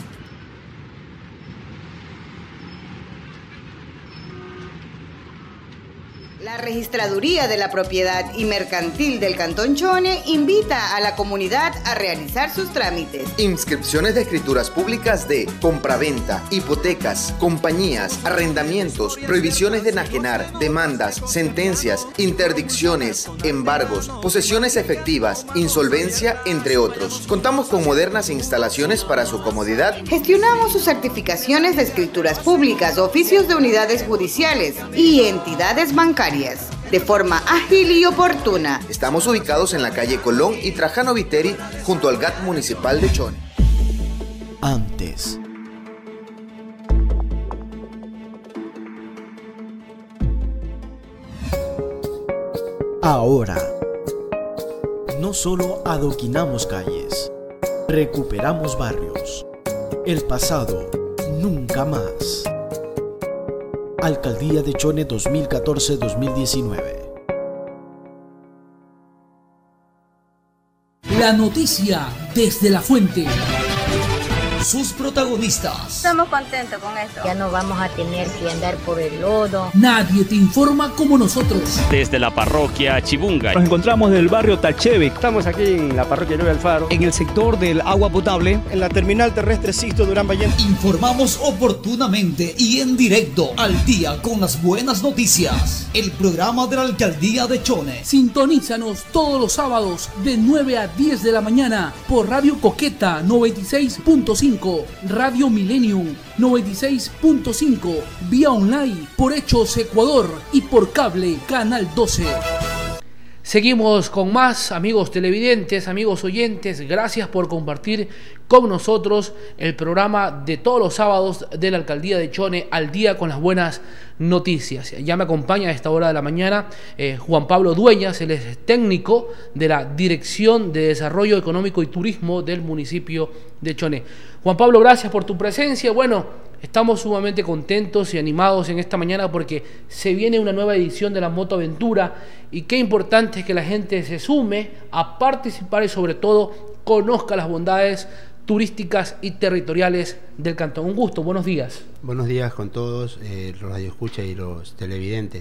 La Registraduría de la Propiedad y Mercantil del Cantón Chone invita a la comunidad a realizar sus trámites. Inscripciones de escrituras públicas de compraventa, hipotecas, compañías, arrendamientos, prohibiciones de enajenar, demandas, sentencias, interdicciones, embargos, posesiones efectivas, insolvencia, entre otros. Contamos con modernas instalaciones para su comodidad. Gestionamos sus certificaciones de escrituras públicas, oficios de unidades judiciales y entidades bancarias de forma ágil y oportuna. Estamos ubicados en la calle Colón y Trajano Viteri, junto al G A T municipal de Chone. Antes. Ahora. No solo adoquinamos calles, recuperamos barrios. El pasado nunca más. Alcaldía de Chone dos mil catorce a dos mil diecinueve. La noticia desde la fuente. Sus protagonistas. Estamos contentos con esto. Ya no vamos a tener que andar por el lodo. Nadie te informa como nosotros. Desde la parroquia Chibunga. Nos encontramos en el barrio Talchevik. Estamos aquí en la parroquia Nueva Alfaro. En el sector del agua potable. En la terminal terrestre Sisto Durán Vallente. Informamos oportunamente y en directo, al día con las buenas noticias. El programa de la Alcaldía de Chone. Sintonízanos todos los sábados de nueve a diez de la mañana por Radio Coqueta noventa y seis punto cinco. Radio Millennium noventa y seis punto cinco, vía online por Hechos Ecuador y por cable Canal doce. Seguimos con más, amigos televidentes, amigos oyentes. Gracias por compartir con nosotros el programa de todos los sábados de la Alcaldía de Chone, al día con las buenas noticias. Ya me acompaña a esta hora de la mañana eh, Juan Pablo Dueñas, él es técnico de la Dirección de Desarrollo Económico y Turismo del municipio de Chone. Juan Pablo, gracias por tu presencia. Bueno, estamos sumamente contentos y animados en esta mañana porque se viene una nueva edición de la Moto Aventura y qué importante es que la gente se sume a participar y sobre todo conozca las bondades turísticas y territoriales del cantón. Un gusto, buenos días. Buenos días con todos, eh, los radioescuchas y los televidentes.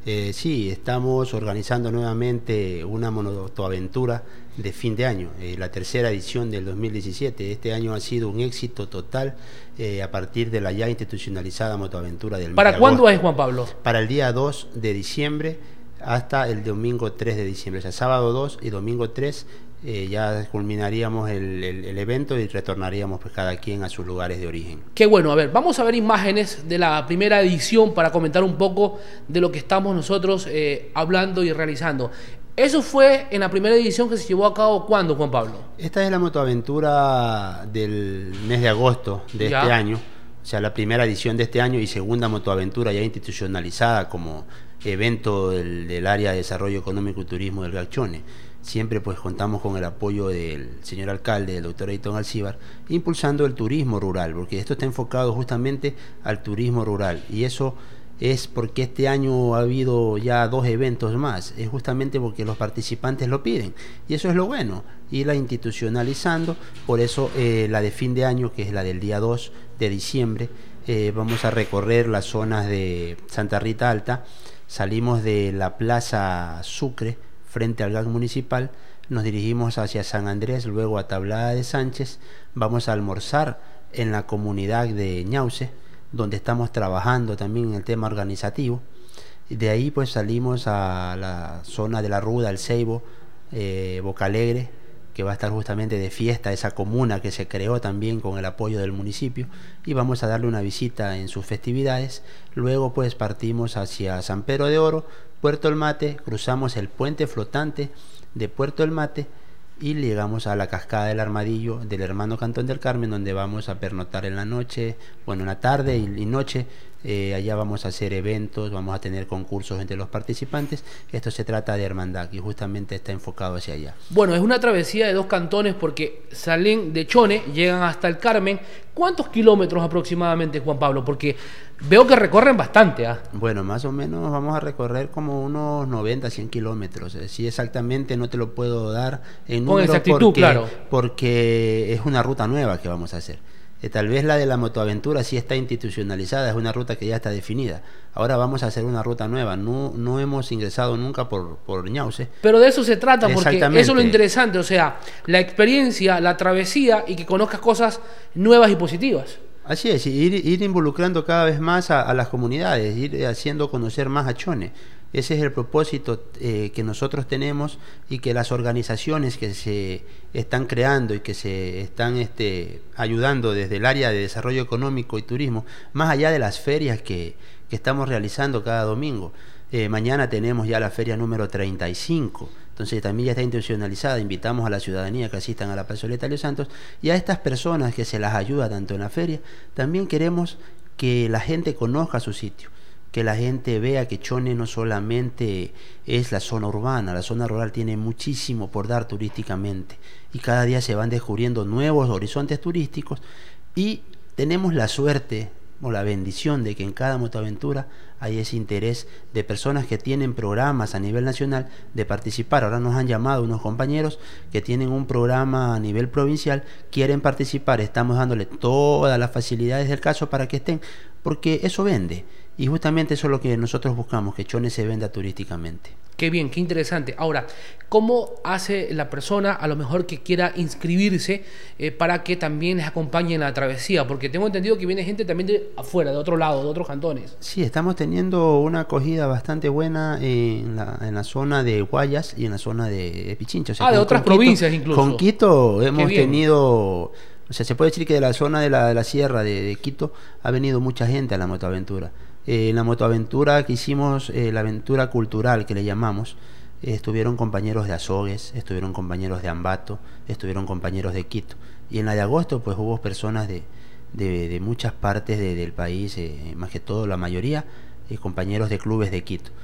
Eh, sí, estamos organizando nuevamente una motoaventura de fin de año, eh, la tercera edición del dos mil diecisiete. Este año ha sido un éxito total eh, a partir de la ya institucionalizada motoaventura del mes de ¿Para cuándo agosto. es, Juan Pablo? Para el día dos de diciembre hasta el domingo tres de diciembre, o sea, sábado dos y domingo tres. Eh, ya culminaríamos el, el, el evento y retornaríamos pues cada quien a sus lugares de origen. Qué bueno, a ver, vamos a ver imágenes de la primera edición para comentar un poco de lo que estamos nosotros eh, hablando y realizando. Eso fue en la primera edición que se llevó a cabo, ¿cuándo, Juan Pablo? Esta es la motoaventura del mes de agosto de ya. este año, o sea, la primera edición de este año y segunda motoaventura ya institucionalizada como evento del, del área de desarrollo económico y turismo del Gacchone. Siempre pues contamos con el apoyo del señor alcalde, del doctor Eiton Alcíbar, impulsando el turismo rural, porque esto está enfocado justamente al turismo rural, y eso es porque este año ha habido ya dos eventos más, es justamente porque los participantes lo piden, y eso es lo bueno, irla institucionalizando. Por eso eh, la de fin de año, que es la del día dos de diciembre, eh, vamos a recorrer las zonas de Santa Rita Alta, salimos de la Plaza Sucre, frente al G A C municipal, nos dirigimos hacia San Andrés, luego a Tablada de Sánchez, vamos a almorzar en la comunidad de Ñauce, donde estamos trabajando también en el tema organizativo, y de ahí pues salimos a la zona de la Ruda, El Ceibo, eh, Boca Alegre, que va a estar justamente de fiesta, esa comuna que se creó también con el apoyo del municipio, y vamos a darle una visita en sus festividades. Luego pues partimos hacia San Pedro de Oro, Puerto El Mate, cruzamos el puente flotante de Puerto El Mate y llegamos a la cascada del Armadillo del hermano Cantón del Carmen, donde vamos a pernoctar en la noche, bueno, en la tarde y, y noche. Eh, allá vamos a hacer eventos, vamos a tener concursos entre los participantes. Esto se trata de hermandad y justamente está enfocado hacia allá. Bueno, es una travesía de dos cantones porque salen de Chone, llegan hasta el Carmen. ¿Cuántos kilómetros aproximadamente, Juan Pablo? Porque veo que recorren bastante. ¿eh? Bueno, más o menos vamos a recorrer como unos noventa, cien kilómetros. Eh, sí, exactamente no te lo puedo dar en número. Con exactitud, porque, claro. Porque es una ruta nueva que vamos a hacer. Eh, tal vez la de la motoaventura sí está institucionalizada, es una ruta que ya está definida. Ahora vamos a hacer una ruta nueva, no, no hemos ingresado nunca por, por Ñauce. Pero de eso se trata, porque eso es lo interesante, o sea, la experiencia, la travesía y que conozcas cosas nuevas y positivas. Así es, ir, ir involucrando cada vez más a, a las comunidades, ir haciendo conocer más a Chone. Ese es el propósito eh, que nosotros tenemos y que las organizaciones que se están creando y que se están este, ayudando desde el área de desarrollo económico y turismo, más allá de las ferias que, que estamos realizando cada domingo. Eh, mañana tenemos ya la feria número treinta y cinco, entonces también ya está institucionalizada. Invitamos a la ciudadanía que asistan a la plazoleta de Los Santos y a estas personas que se las ayuda tanto en la feria. También queremos que la gente conozca su sitio, que la gente vea que Chone no solamente es la zona urbana, la zona rural tiene muchísimo por dar turísticamente y cada día se van descubriendo nuevos horizontes turísticos, y tenemos la suerte o la bendición de que en cada motoaventura hay ese interés de personas que tienen programas a nivel nacional de participar. Ahora nos han llamado unos compañeros que tienen un programa a nivel provincial, quieren participar, estamos dándole todas las facilidades del caso para que estén, porque eso vende. Y justamente eso es lo que nosotros buscamos, que Chone se venda turísticamente. Qué bien, qué interesante. Ahora, ¿cómo hace la persona a lo mejor que quiera inscribirse eh, para que también les acompañe en la travesía? Porque tengo entendido que viene gente también de afuera, de otro lado, de otros cantones. Sí, estamos teniendo una acogida bastante buena en la, en la zona de Guayas y en la zona de Pichincha. O sea, ah, de con, otras con provincias Quito, incluso. Con Quito hemos tenido... O sea, se puede decir que de la zona de la, de la sierra de, de Quito ha venido mucha gente a la motoaventura. Eh, en la motoaventura que hicimos, eh, la aventura cultural que le llamamos, eh, estuvieron compañeros de Azogues, estuvieron compañeros de Ambato, estuvieron compañeros de Quito. Y en la de agosto pues hubo personas de, de, de muchas partes de, del país, eh, más que todo la mayoría, eh, compañeros de clubes de Quito.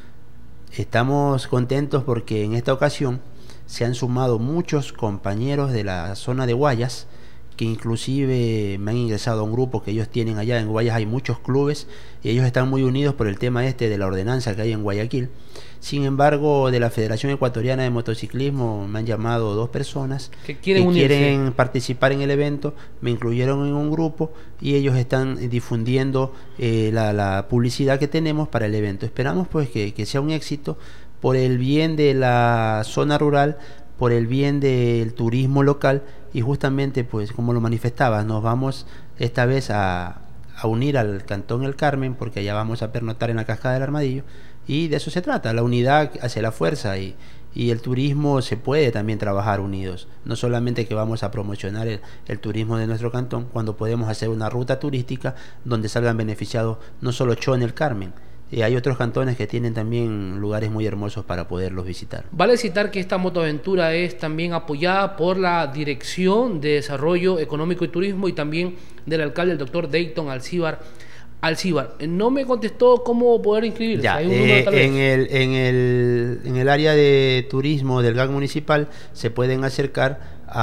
Estamos contentos porque en esta ocasión se han sumado muchos compañeros de la zona de Guayas que inclusive me han ingresado a un grupo que ellos tienen allá. En Guayas hay muchos clubes y ellos están muy unidos por el tema este de la ordenanza que hay en Guayaquil. Sin embargo, de la Federación Ecuatoriana de Motociclismo me han llamado dos personas que quieren, que quieren participar en el evento, me incluyeron en un grupo y ellos están difundiendo eh, la, la publicidad que tenemos para el evento. Esperamos pues que, que sea un éxito por el bien de la zona rural, por el bien del turismo local, y justamente pues como lo manifestabas, nos vamos esta vez a, a unir al Cantón El Carmen, porque allá vamos a pernoctar en la Cascada del Armadillo, y de eso se trata, la unidad hace la fuerza, y, y el turismo se puede también trabajar unidos, no solamente que vamos a promocionar el, el turismo de nuestro cantón, cuando podemos hacer una ruta turística donde salgan beneficiados no solo Chone El Carmen. Y hay otros cantones que tienen también lugares muy hermosos para poderlos visitar. Vale citar que esta motoaventura es también apoyada por la Dirección de Desarrollo Económico y Turismo y también del alcalde, el doctor Dayton Alcibar. Alcibar, no me contestó cómo poder inscribirse. Ya, ¿Hay un eh, número, tal vez? en, el, en, el, en el área de turismo del G A C municipal se pueden acercar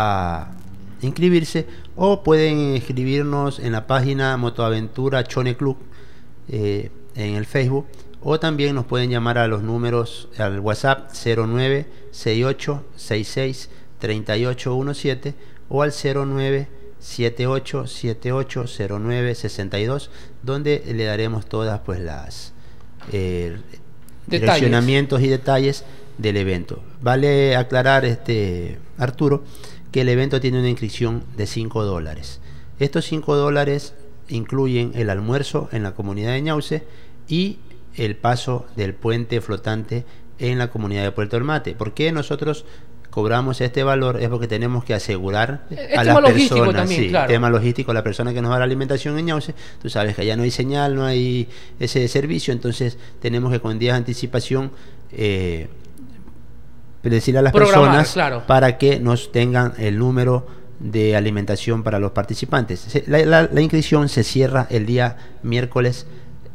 a inscribirse o pueden escribirnos en la página Motoaventura Chone Club, eh, en el Facebook, o también nos pueden llamar a los números al WhatsApp cero nueve seis ocho seis seis tres ocho uno siete o al cero nueve siete ocho siete ocho cero nueve seis dos, donde le daremos todas pues las eh, direccionamientos y detalles del evento. Vale aclarar, este Arturo, que el evento tiene una inscripción de cinco dólares. Estos cinco dólares incluyen el almuerzo en la comunidad de Ñauce y el paso del puente flotante en la comunidad de Puerto El Mate. ¿Por qué nosotros cobramos este valor? Es porque tenemos que asegurar es a las personas, también, sí, claro. tema logístico, la persona que nos da la alimentación en Ñauce, tú sabes que allá no hay señal, no hay ese servicio, entonces tenemos que con días de anticipación eh, decirle a las Programar, personas claro, para que nos tengan el número de alimentación para los participantes. La, la, la inscripción se cierra el día miércoles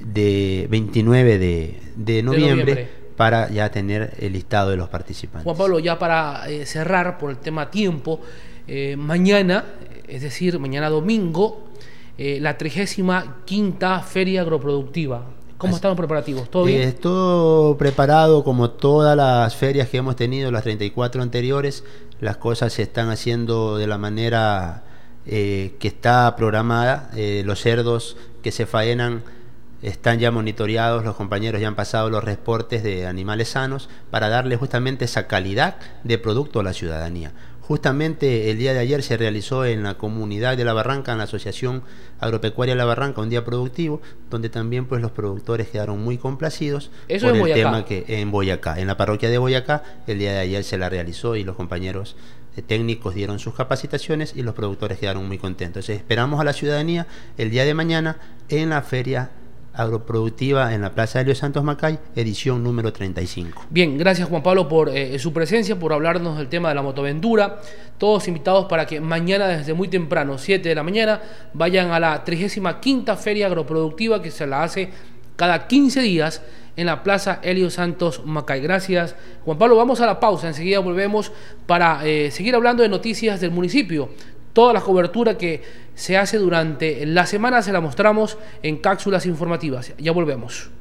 de veintinueve de, de, noviembre, de noviembre para ya tener el listado de los participantes. Juan Pablo, ya para eh, cerrar por el tema tiempo, eh, mañana, es decir, mañana domingo, eh, la trigésima quinta Feria Agroproductiva. ¿Cómo están los preparativos? ¿Todo bien? Eh, todo preparado como todas las ferias que hemos tenido, las treinta y cuatro anteriores. Las cosas se están haciendo de la manera eh, que está programada. Eh, los cerdos que se faenan están ya monitoreados, los compañeros ya han pasado los reportes de animales sanos para darle justamente esa calidad de producto a la ciudadanía. Justamente el día de ayer se realizó en la comunidad de La Barranca, en la Asociación Agropecuaria La Barranca, un día productivo, donde también pues los productores quedaron muy complacidos. Eso por en el Boyacá. tema que en Boyacá, en la parroquia de Boyacá, el día de ayer se la realizó y los compañeros eh, técnicos dieron sus capacitaciones y los productores quedaron muy contentos. Entonces, esperamos a la ciudadanía el día de mañana en la feria agroproductiva en la Plaza Helio Santos Macay, edición número treinta y cinco. Bien, gracias Juan Pablo por eh, su presencia, por hablarnos del tema de la motoaventura. Todos invitados para que mañana desde muy temprano, siete de la mañana, vayan a la trigésima quinta Feria Agroproductiva que se la hace cada quince días en la Plaza Helio Santos Macay. Gracias Juan Pablo, vamos a la pausa, enseguida volvemos para eh, seguir hablando de noticias del municipio. Toda la cobertura que se hace durante la semana se la mostramos en cápsulas informativas. Ya volvemos.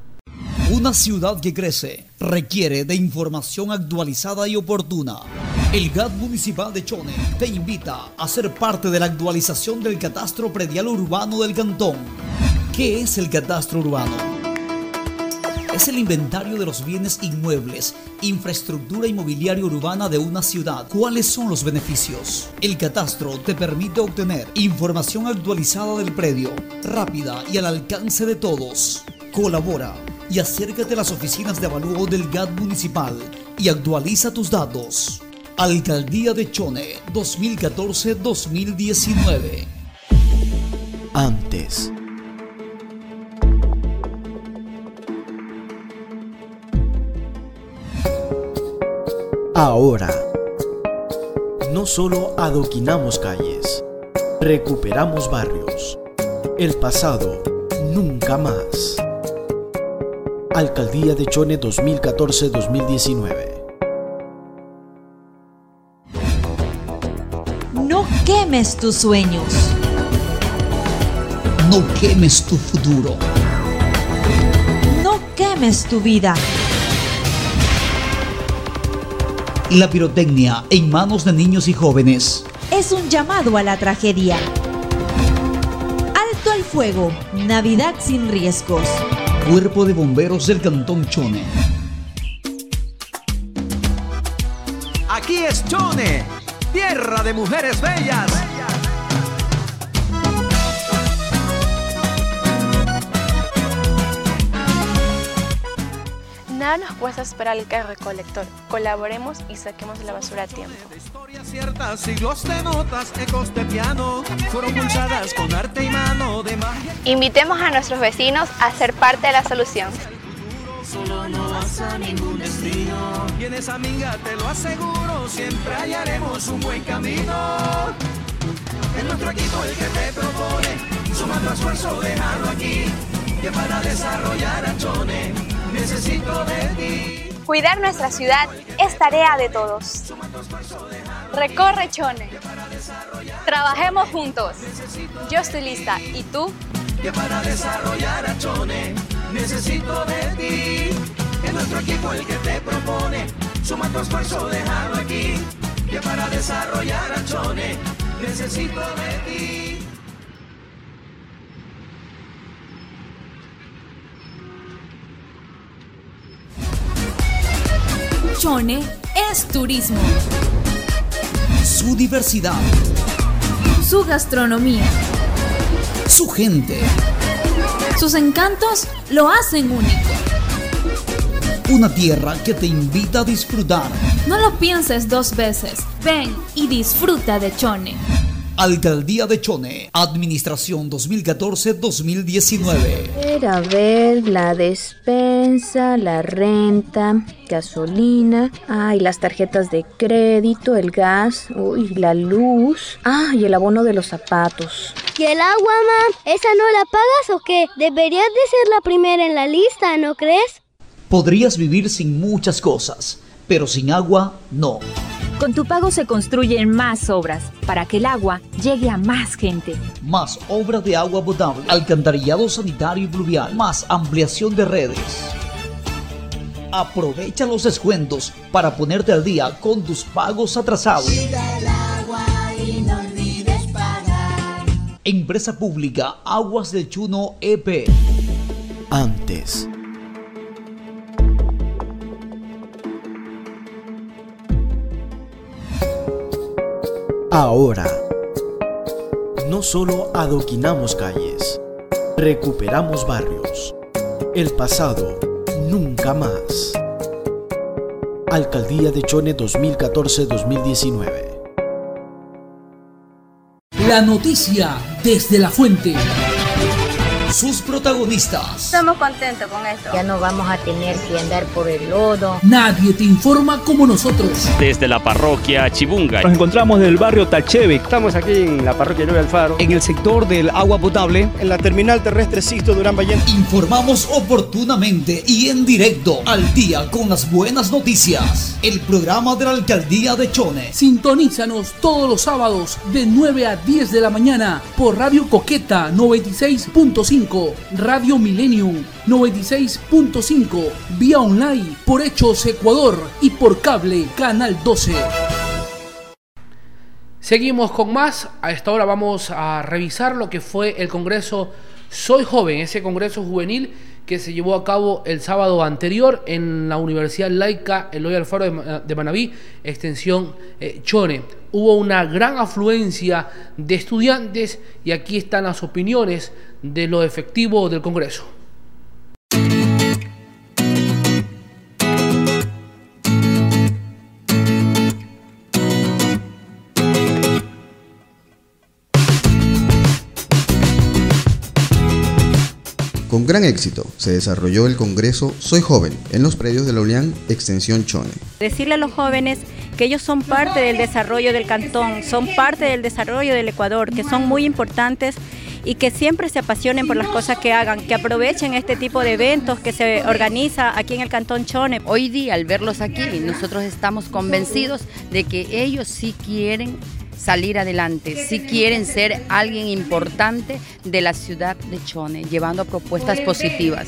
Una ciudad que crece requiere de información actualizada y oportuna. El G A T Municipal de Chone te invita a ser parte de la actualización del catastro predial urbano del cantón. ¿Qué es el catastro urbano? Es el inventario de los bienes inmuebles, infraestructura inmobiliaria urbana de una ciudad. ¿Cuáles son los beneficios? El catastro te permite obtener información actualizada del predio, rápida y al alcance de todos. Colabora y acércate a las oficinas de avalúo del G A T municipal y actualiza tus datos. Alcaldía de Chone dos mil catorce a dos mil diecinueve. Antes. Ahora, no solo adoquinamos calles, recuperamos barrios. El pasado, nunca más. Alcaldía de Chone dos mil catorce a dos mil diecinueve. No quemes quemes tus sueños. No quemes tu futuro. No quemes tu vida. La pirotecnia en manos de niños y jóvenes es un llamado a la tragedia. Alto al fuego. Navidad sin riesgos. Cuerpo de Bomberos del Cantón Chone. Aquí es Chone, tierra de mujeres bellas. Nada nos cuesta esperar el carro recolector. Colaboremos y saquemos la basura a tiempo. Historias ciertas, siglos de notas, ecos de piano, fueron pulsadas con arte y mano de magia. Invitemos a nuestros vecinos a ser parte de la solución. Solo no vas a ningún destino. Vienes amiga, te lo aseguro, siempre hallaremos un buen camino. En nuestro equipo el que te propone, sumando esfuerzo, déjalo aquí, que para desarrollar a Chone necesito de ti. Cuidar nuestra ciudad es tarea de todos. Recorre Chone. Trabajemos juntos. Yo estoy lista. ¿Y tú? Que para desarrollar a Chone necesito de ti. En nuestro equipo el que te propone, suma tu esfuerzo, déjalo aquí. Que para desarrollar a Chone necesito de ti. Chone es turismo. Su diversidad. Su gastronomía. Su gente. Sus encantos lo hacen único. Una tierra que te invita a disfrutar. No lo pienses dos veces. Ven y disfruta de Chone. Alcaldía de Chone, Administración dos mil catorce a dos mil diecinueve. Era ver la despensa, la renta, gasolina, ay, las tarjetas de crédito, el gas, uy, la luz, ah, y el abono de los zapatos. ¿Y el agua, ma? ¿Esa no la pagas o qué? Deberías de ser la primera en la lista, ¿no crees? Podrías vivir sin muchas cosas, pero sin agua, no. Con tu pago se construyen más obras para que el agua llegue a más gente. Más obra de agua potable, alcantarillado sanitario y pluvial, más ampliación de redes. Aprovecha los descuentos para ponerte al día con tus pagos atrasados. Cuida el agua y no olvides pagar. Empresa Pública Aguas del Chuno E P. Antes. Ahora, no solo adoquinamos calles, recuperamos barrios. El pasado, nunca más. Alcaldía de Chone dos mil catorce a dos mil diecinueve. La noticia desde la fuente. Sus protagonistas. Estamos contentos con esto. Ya no vamos a tener que andar por el lodo. Nadie te informa como nosotros. Desde la parroquia Chibunga. Nos encontramos en el barrio Talcheve. Estamos aquí en la parroquia Eloy Alfaro. En el sector del agua potable. En la terminal terrestre Sisto Durán Vallento. Informamos oportunamente y en directo, al día con las buenas noticias. El programa de la Alcaldía de Chone. Sintonízanos todos los sábados de nueve a diez de la mañana por Radio Coqueta noventa y seis punto cinco. Radio Millennium noventa y seis punto cinco, vía online por Hechos Ecuador y por cable Canal doce. Seguimos con más. A esta hora vamos a revisar lo que fue el Congreso Soy Joven, ese Congreso Juvenil que se llevó a cabo el sábado anterior en la Universidad Laica Eloy Alfaro de Manabí, extensión eh, Chone. Hubo una gran afluencia de estudiantes y aquí están las opiniones de lo efectivo del Congreso. Con gran éxito se desarrolló el Congreso Soy Joven en los predios de la Unión Extensión Chone. Decirle a los jóvenes que ellos son parte del desarrollo del cantón, son parte del desarrollo del Ecuador, que son muy importantes y que siempre se apasionen por las cosas que hagan, que aprovechen este tipo de eventos que se organiza aquí en el Cantón Chone. Hoy día, al verlos aquí, nosotros estamos convencidos de que ellos sí quieren salir adelante, si quieren ser alguien importante de la ciudad de Chone, llevando propuestas positivas.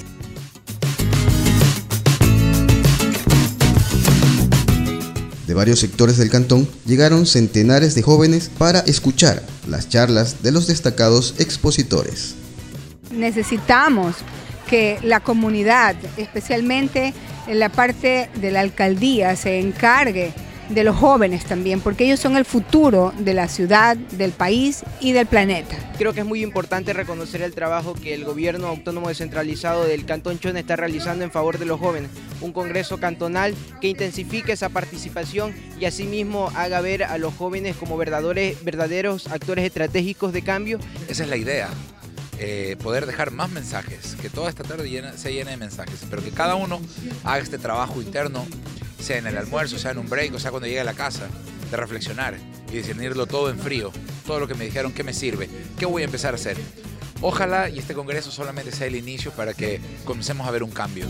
De varios sectores del cantón llegaron centenares de jóvenes para escuchar las charlas de los destacados expositores. Necesitamos que la comunidad, especialmente en la parte de la alcaldía, se encargue de los jóvenes también, porque ellos son el futuro de la ciudad, del país y del planeta. Creo que es muy importante reconocer el trabajo que el gobierno autónomo descentralizado del Cantón Chone está realizando en favor de los jóvenes. Un congreso cantonal que intensifique esa participación y asimismo haga ver a los jóvenes como verdaderos, verdaderos actores estratégicos de cambio. Esa es la idea. Eh, poder dejar más mensajes, que toda esta tarde llena, se llene de mensajes, pero que cada uno haga este trabajo interno, sea en el almuerzo, sea en un break, o sea cuando llegue a la casa, de reflexionar y discernirlo todo en frío, todo lo que me dijeron, ¿qué me sirve? ¿Qué voy a empezar a hacer? Ojalá y este congreso solamente sea el inicio para que comencemos a ver un cambio.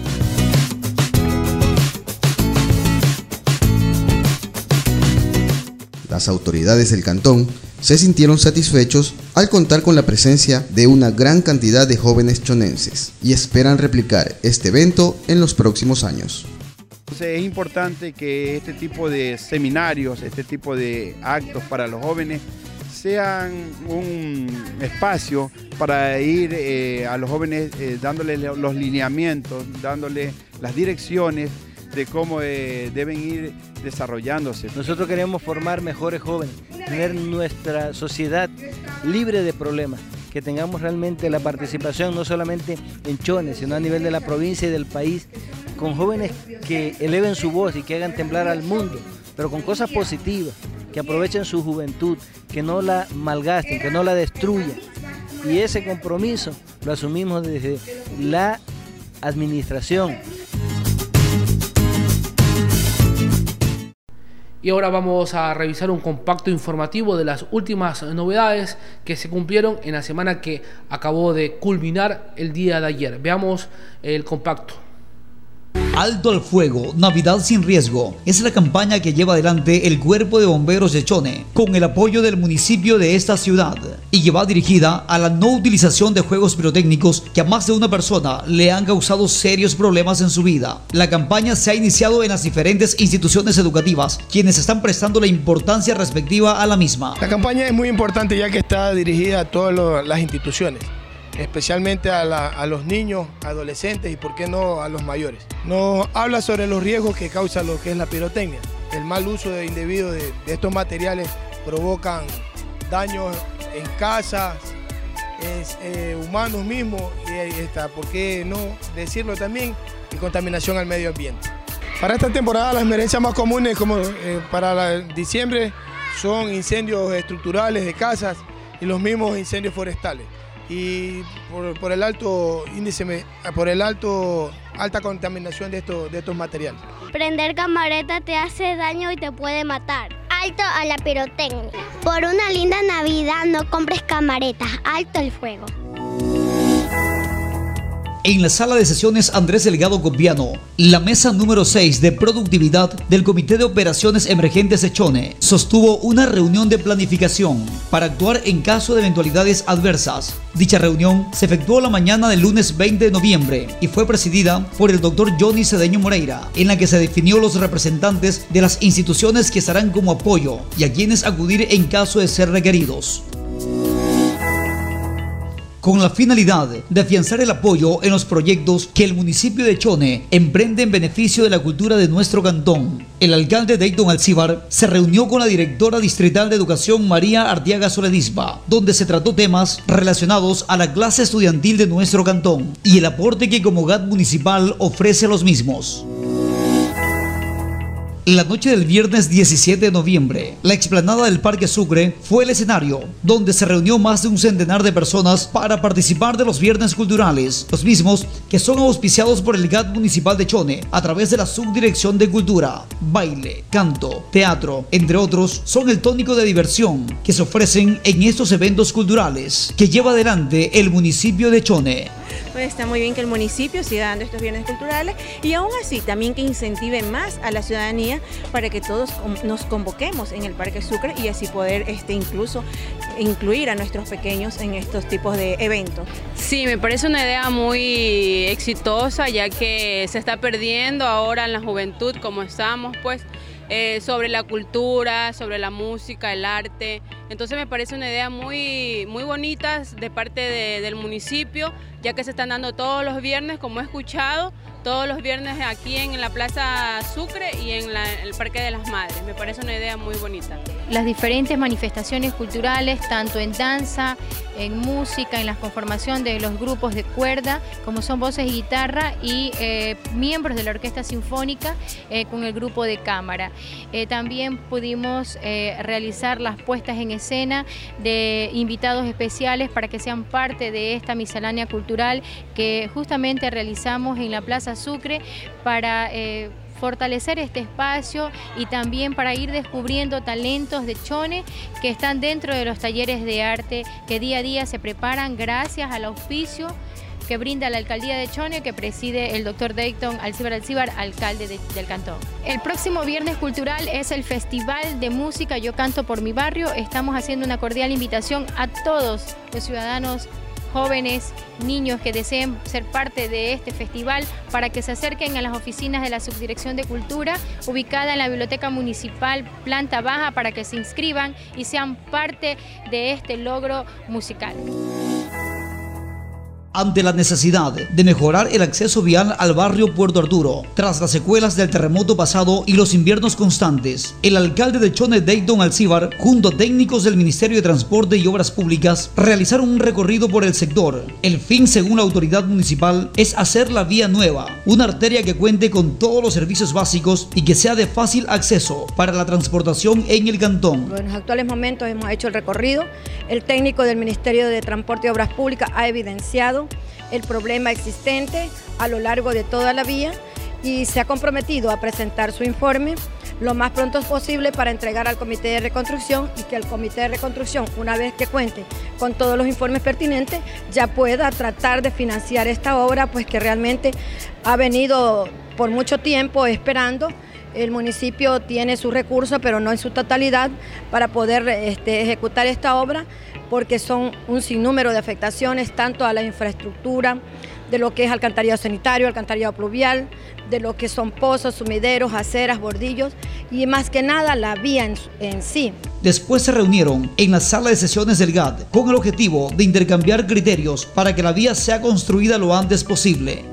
Las autoridades del cantón se sintieron satisfechos al contar con la presencia de una gran cantidad de jóvenes chonenses y esperan replicar este evento en los próximos años. Es importante que este tipo de seminarios, este tipo de actos para los jóvenes sean un espacio para ir eh, a los jóvenes eh, dándoles los lineamientos, dándoles las direcciones de cómo eh, deben ir desarrollándose. Nosotros queremos formar mejores jóvenes, tener nuestra sociedad libre de problemas, que tengamos realmente la participación no solamente en Chone, sino a nivel de la provincia y del país, con jóvenes que eleven su voz y que hagan temblar al mundo, pero con cosas positivas, que aprovechen su juventud, que no la malgasten, que no la destruyan. Y ese compromiso lo asumimos desde la administración. Y ahora vamos a revisar un compacto informativo de las últimas novedades que se cumplieron en la semana que acabó de culminar el día de ayer. Veamos el compacto. Alto al fuego, Navidad sin riesgo. Es la campaña que lleva adelante el Cuerpo de Bomberos de Chone con el apoyo del municipio de esta ciudad y que va dirigida a la no utilización de juegos pirotécnicos que a más de una persona le han causado serios problemas en su vida. La campaña se ha iniciado en las diferentes instituciones educativas, quienes están prestando la importancia respectiva a la misma. La campaña es muy importante ya que está dirigida a todas lo, las instituciones, especialmente a, la, a los niños, adolescentes y por qué no a los mayores. Nos habla sobre los riesgos que causa lo que es la pirotecnia. El mal uso de indebido de, de estos materiales provocan daños en casas, es, eh, humanos mismos y está, por qué no decirlo también, y contaminación al medio ambiente. Para esta temporada las emergencias más comunes como eh, para la, diciembre son incendios estructurales de casas y los mismos incendios forestales. Y por, por el alto índice, por el alto alta contaminación de estos, de estos materiales. Prender camareta te hace daño y te puede matar. Alto a la pirotecnia. Por una linda Navidad no compres camaretas. Alto el fuego. En la sala de sesiones Andrés Delgado Copiano, la mesa número seis de productividad del Comité de Operaciones Emergentes de Chone sostuvo una reunión de planificación para actuar en caso de eventualidades adversas. Dicha reunión se efectuó la mañana del lunes veinte de noviembre y fue presidida por el doctor Johnny Cedeño Moreira, en la que se definió los representantes de las instituciones que estarán como apoyo y a quienes acudir en caso de ser requeridos. Con la finalidad de afianzar el apoyo en los proyectos que el municipio de Chone emprende en beneficio de la cultura de nuestro cantón, el alcalde Dayton Alcibar se reunió con la directora distrital de educación María Arteaga Soledisba, donde se trató temas relacionados a la clase estudiantil de nuestro cantón y el aporte que como G A T municipal ofrece a los mismos. La noche del viernes diecisiete de noviembre, la explanada del Parque Sucre fue el escenario donde se reunió más de un centenar de personas para participar de los viernes culturales, los mismos que son auspiciados por el G A T municipal de Chone a través de la Subdirección de Cultura. Baile, canto, teatro, entre otros, son el tónico de diversión que se ofrecen en estos eventos culturales que lleva adelante el municipio de Chone. Pues está muy bien que el municipio siga dando estos viernes culturales y aún así también que incentive más a la ciudadanía para que todos nos convoquemos en el Parque Sucre y así poder este, incluso incluir a nuestros pequeños en estos tipos de eventos. Sí, me parece una idea muy exitosa, ya que se está perdiendo ahora en la juventud como estamos, pues, eh, sobre la cultura, sobre la música, el arte. Entonces me parece una idea muy, muy bonita de parte de, del municipio, ya que se están dando todos los viernes, como he escuchado, todos los viernes aquí en la Plaza Sucre y en la, el Parque de las Madres. Me parece una idea muy bonita. Las diferentes manifestaciones culturales, tanto en danza, en música, en la conformación de los grupos de cuerda, como son voces y guitarra, y eh, miembros de la Orquesta Sinfónica eh, con el grupo de cámara. Eh, también pudimos eh, realizar las puestas en escena de invitados especiales para que sean parte de esta miscelánea cultural que justamente realizamos en la Plaza Sucre para eh, fortalecer este espacio y también para ir descubriendo talentos de Chone que están dentro de los talleres de arte que día a día se preparan gracias al auspicio que brinda la Alcaldía de Chone, que preside el doctor Dayton Alcibar Alcibar, alcalde de, del cantón. El próximo viernes cultural es el Festival de Música Yo Canto por Mi Barrio. Estamos haciendo una cordial invitación a todos los ciudadanos, jóvenes, niños que deseen ser parte de este festival para que se acerquen a las oficinas de la Subdirección de Cultura, ubicada en la Biblioteca Municipal, planta baja, para que se inscriban y sean parte de este logro musical. Ante la necesidad de mejorar el acceso vial al barrio Puerto Arturo, tras las secuelas del terremoto pasado y los inviernos constantes, el alcalde de Chone, Dayton Alcibar, junto a técnicos del Ministerio de Transporte y Obras Públicas, realizaron un recorrido por el sector. El fin, según la autoridad municipal, es hacer la vía nueva, una arteria que cuente con todos los servicios básicos y que sea de fácil acceso para la transportación en el cantón. En los actuales momentos hemos hecho el recorrido. El técnico del Ministerio de Transporte y Obras Públicas ha evidenciado el problema existente a lo largo de toda la vía y se ha comprometido a presentar su informe lo más pronto posible para entregar al Comité de Reconstrucción y que el Comité de Reconstrucción, una vez que cuente con todos los informes pertinentes, ya pueda tratar de financiar esta obra, pues que realmente ha venido por mucho tiempo esperando. El municipio tiene sus recursos, pero no en su totalidad, para poder este, ejecutar esta obra, porque son un sinnúmero de afectaciones, tanto a la infraestructura, de lo que es alcantarillado sanitario, alcantarillado pluvial, de lo que son pozos, sumideros, aceras, bordillos y más que nada la vía en, en sí. Después se reunieron en la sala de sesiones del G A D con el objetivo de intercambiar criterios para que la vía sea construida lo antes posible.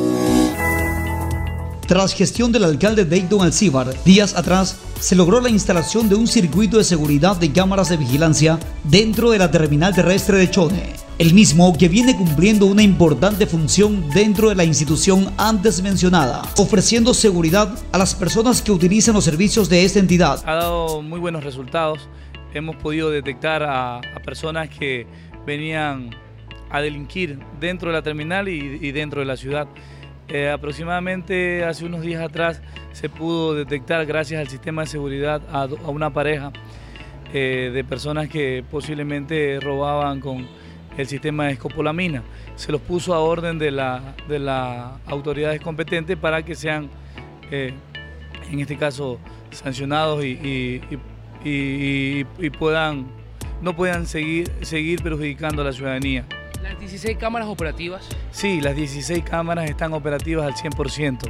Tras gestión del alcalde Dayton Alcibar, días atrás se logró la instalación de un circuito de seguridad de cámaras de vigilancia dentro de la terminal terrestre de Chone, el mismo que viene cumpliendo una importante función dentro de la institución antes mencionada, ofreciendo seguridad a las personas que utilizan los servicios de esta entidad. Ha dado muy buenos resultados. Hemos podido detectar a, a personas que venían a delinquir dentro de la terminal y, y dentro de la ciudad. Eh, aproximadamente hace unos días atrás se pudo detectar, gracias al sistema de seguridad, a, a una pareja eh, de personas que posiblemente robaban con el sistema de escopolamina. Se los puso a orden de las de la autoridades competentes para que sean, eh, en este caso, sancionados y, y, y, y, y puedan, no puedan seguir, seguir perjudicando a la ciudadanía. ¿Las dieciséis cámaras operativas? Sí, las dieciséis cámaras están operativas al cien por ciento.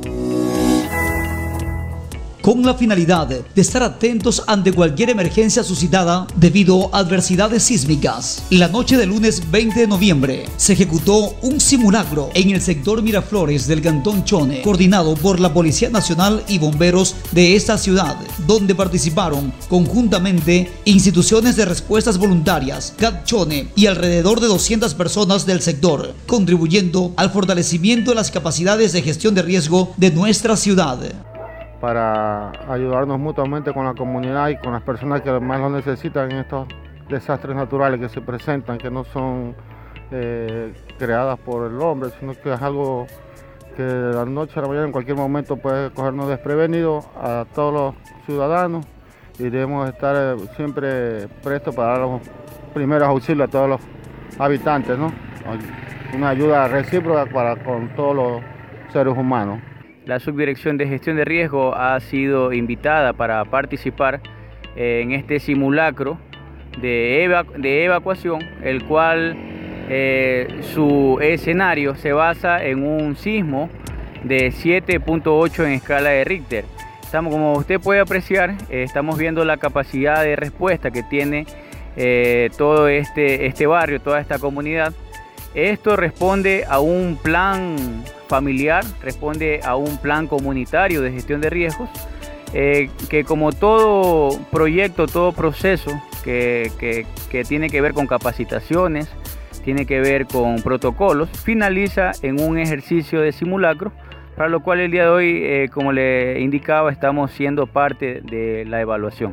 Con la finalidad de estar atentos ante cualquier emergencia suscitada debido a adversidades sísmicas, la noche del lunes veinte de noviembre se ejecutó un simulacro en el sector Miraflores del cantón Chone, coordinado por la Policía Nacional y bomberos de esta ciudad, donde participaron conjuntamente instituciones de respuestas voluntarias, C A D Chone y alrededor de doscientas personas del sector, contribuyendo al fortalecimiento de las capacidades de gestión de riesgo de nuestra ciudad, para ayudarnos mutuamente con la comunidad y con las personas que más lo necesitan en estos desastres naturales que se presentan, que no son eh, creadas por el hombre, sino que es algo que de la noche a la mañana en cualquier momento puede cogernos desprevenidos a todos los ciudadanos, y debemos estar eh, siempre prestos para dar los primeros auxilios a todos los habitantes, ¿no? una ayuda recíproca para con todos los seres humanos. La Subdirección de Gestión de Riesgo ha sido invitada para participar en este simulacro de, evac de evacuación, el cual eh, su escenario se basa en un sismo de siete punto ocho en escala de Richter. Estamos, como usted puede apreciar, eh, estamos viendo la capacidad de respuesta que tiene eh, todo este, este barrio, toda esta comunidad. Esto responde a un plan familiar, responde a un plan comunitario de gestión de riesgos, eh, que como todo proyecto, todo proceso que, que, que tiene que ver con capacitaciones, tiene que ver con protocolos, finaliza en un ejercicio de simulacro, para lo cual el día de hoy, eh, como le indicaba, estamos siendo parte de la evaluación.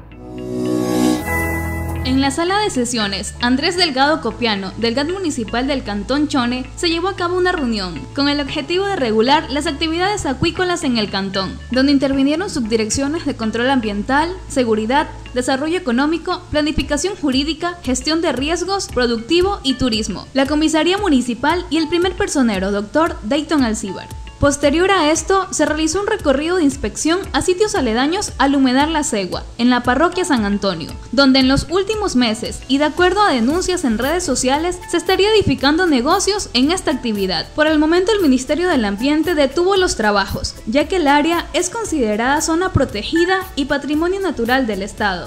En la sala de sesiones Andrés Delgado Copiano, del G A T municipal del Cantón Chone, se llevó a cabo una reunión con el objetivo de regular las actividades acuícolas en el cantón, donde intervinieron subdirecciones de control ambiental, seguridad, desarrollo económico, planificación jurídica, gestión de riesgos, productivo y turismo, la comisaría municipal y el primer personero, doctor Dayton Alcibar. Posterior a esto, se realizó un recorrido de inspección a sitios aledaños al humedal La Cegua, en la parroquia San Antonio, donde en los últimos meses, y de acuerdo a denuncias en redes sociales, se estaría edificando negocios en esta actividad. Por el momento, el Ministerio del Ambiente detuvo los trabajos, ya que el área es considerada zona protegida y patrimonio natural del Estado.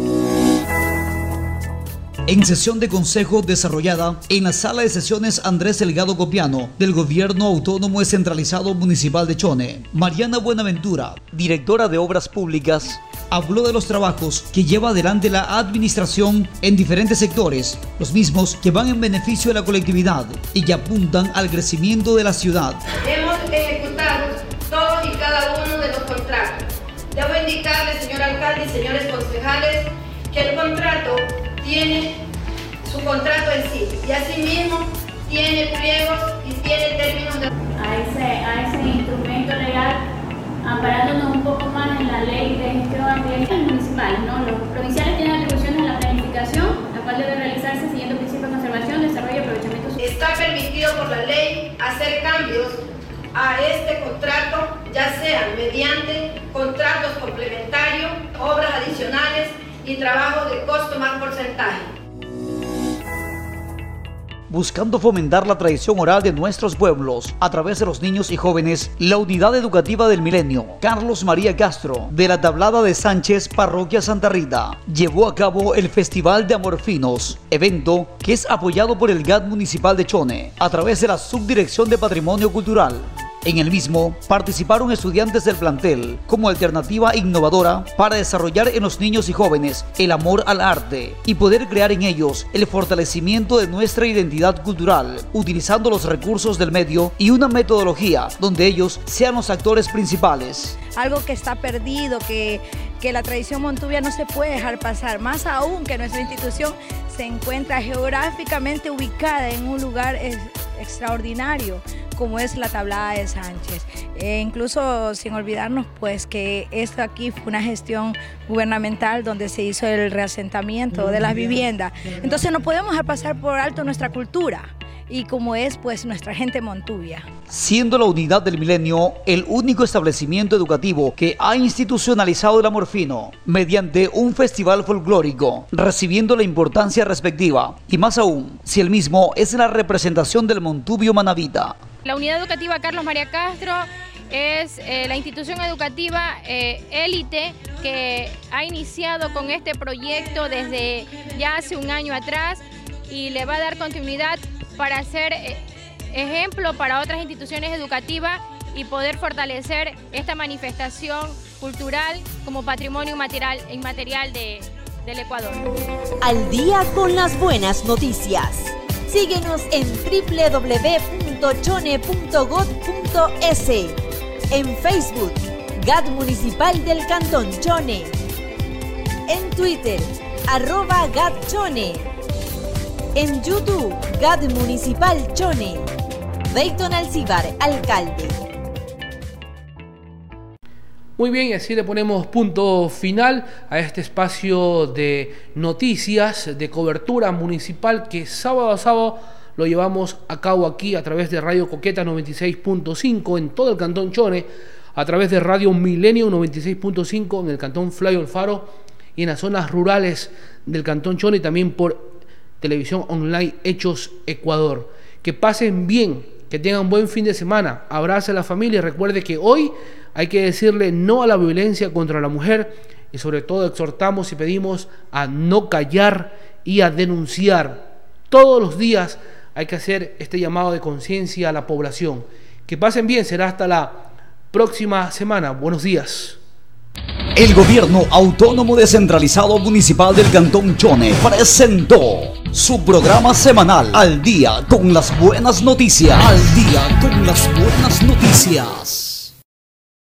En sesión de consejo desarrollada en la sala de sesiones Andrés Delgado Copiano del Gobierno Autónomo Descentralizado Municipal de Chone, Mariana Buenaventura, directora de Obras Públicas, habló de los trabajos que lleva adelante la administración en diferentes sectores, los mismos que van en beneficio de la colectividad y que apuntan al crecimiento de la ciudad. Hemos ejecutado todos y cada uno de los contratos. Debo indicarle, señor alcalde y señores concejales, que el contrato tiene su contrato en sí y asimismo tiene pliegos y tiene términos de... A ese, a ese instrumento legal, amparándonos un poco más en la ley de gestión ambiental municipal, ¿no? Los provinciales tienen atribuciones en la planificación, la cual debe realizarse siguiendo principios de conservación, desarrollo y aprovechamiento. Está permitido por la ley hacer cambios a este contrato, ya sean mediante contratos complementarios, obras adicionales y trabajo de costo más porcentaje. Buscando fomentar la tradición oral de nuestros pueblos a través de los niños y jóvenes, la Unidad Educativa del Milenio Carlos María Castro de la Tablada de Sánchez, Parroquia Santa Rita, llevó a cabo el Festival de Amorfinos, evento que es apoyado por el G A T Municipal de Chone a través de la Subdirección de Patrimonio Cultural. En el mismo participaron estudiantes del plantel como alternativa innovadora para desarrollar en los niños y jóvenes el amor al arte y poder crear en ellos el fortalecimiento de nuestra identidad cultural, utilizando los recursos del medio y una metodología donde ellos sean los actores principales. Algo que está perdido, que, que la tradición montuvia no se puede dejar pasar, más aún que nuestra institución se encuentra geográficamente ubicada en un lugar es, extraordinario, como es la Tablada de Sánchez. Eh, incluso sin olvidarnos pues que esto aquí fue una gestión gubernamental donde se hizo el reasentamiento de las viviendas. Entonces no podemos dejar pasar por alto nuestra cultura y como es pues nuestra gente montuvia. Siendo la Unidad del Milenio el único establecimiento educativo que ha institucionalizado el Amorfino mediante un festival folclórico, recibiendo la importancia respectiva, y más aún si el mismo es la representación del Montubio Manavita. La Unidad Educativa Carlos María Castro es eh, la institución educativa eh, élite que ha iniciado con este proyecto desde ya hace un año atrás y le va a dar continuidad para ser eh, ejemplo para otras instituciones educativas y poder fortalecer esta manifestación cultural como patrimonio material, inmaterial de, del Ecuador. Al día con las buenas noticias. Síguenos en doble u doble u doble u punto chone punto gob punto es, en Facebook, G A T Municipal del Cantón Chone, en Twitter, arroba G A T Chone, en YouTube, G A T Municipal Chone. Dayton Alcibar, alcalde. Muy bien, y así le ponemos punto final a este espacio de noticias, de cobertura municipal que sábado a sábado lo llevamos a cabo aquí a través de Radio Coqueta noventa y seis punto cinco en todo el Cantón Chone, a través de Radio Milenio noventa y seis punto cinco en el Cantón Flayo Alfaro y en las zonas rurales del Cantón Chone, y también por televisión online Hechos Ecuador. Que pasen bien, que tengan buen fin de semana, abrace a la familia y recuerde que hoy hay que decirle no a la violencia contra la mujer, y sobre todo exhortamos y pedimos a no callar y a denunciar. Todos los días hay que hacer este llamado de conciencia a la población. Que pasen bien, será hasta la próxima semana. Buenos días. El Gobierno Autónomo Descentralizado Municipal del Cantón Chone presentó su programa semanal Al Día con las Buenas Noticias. Al Día con las Buenas Noticias.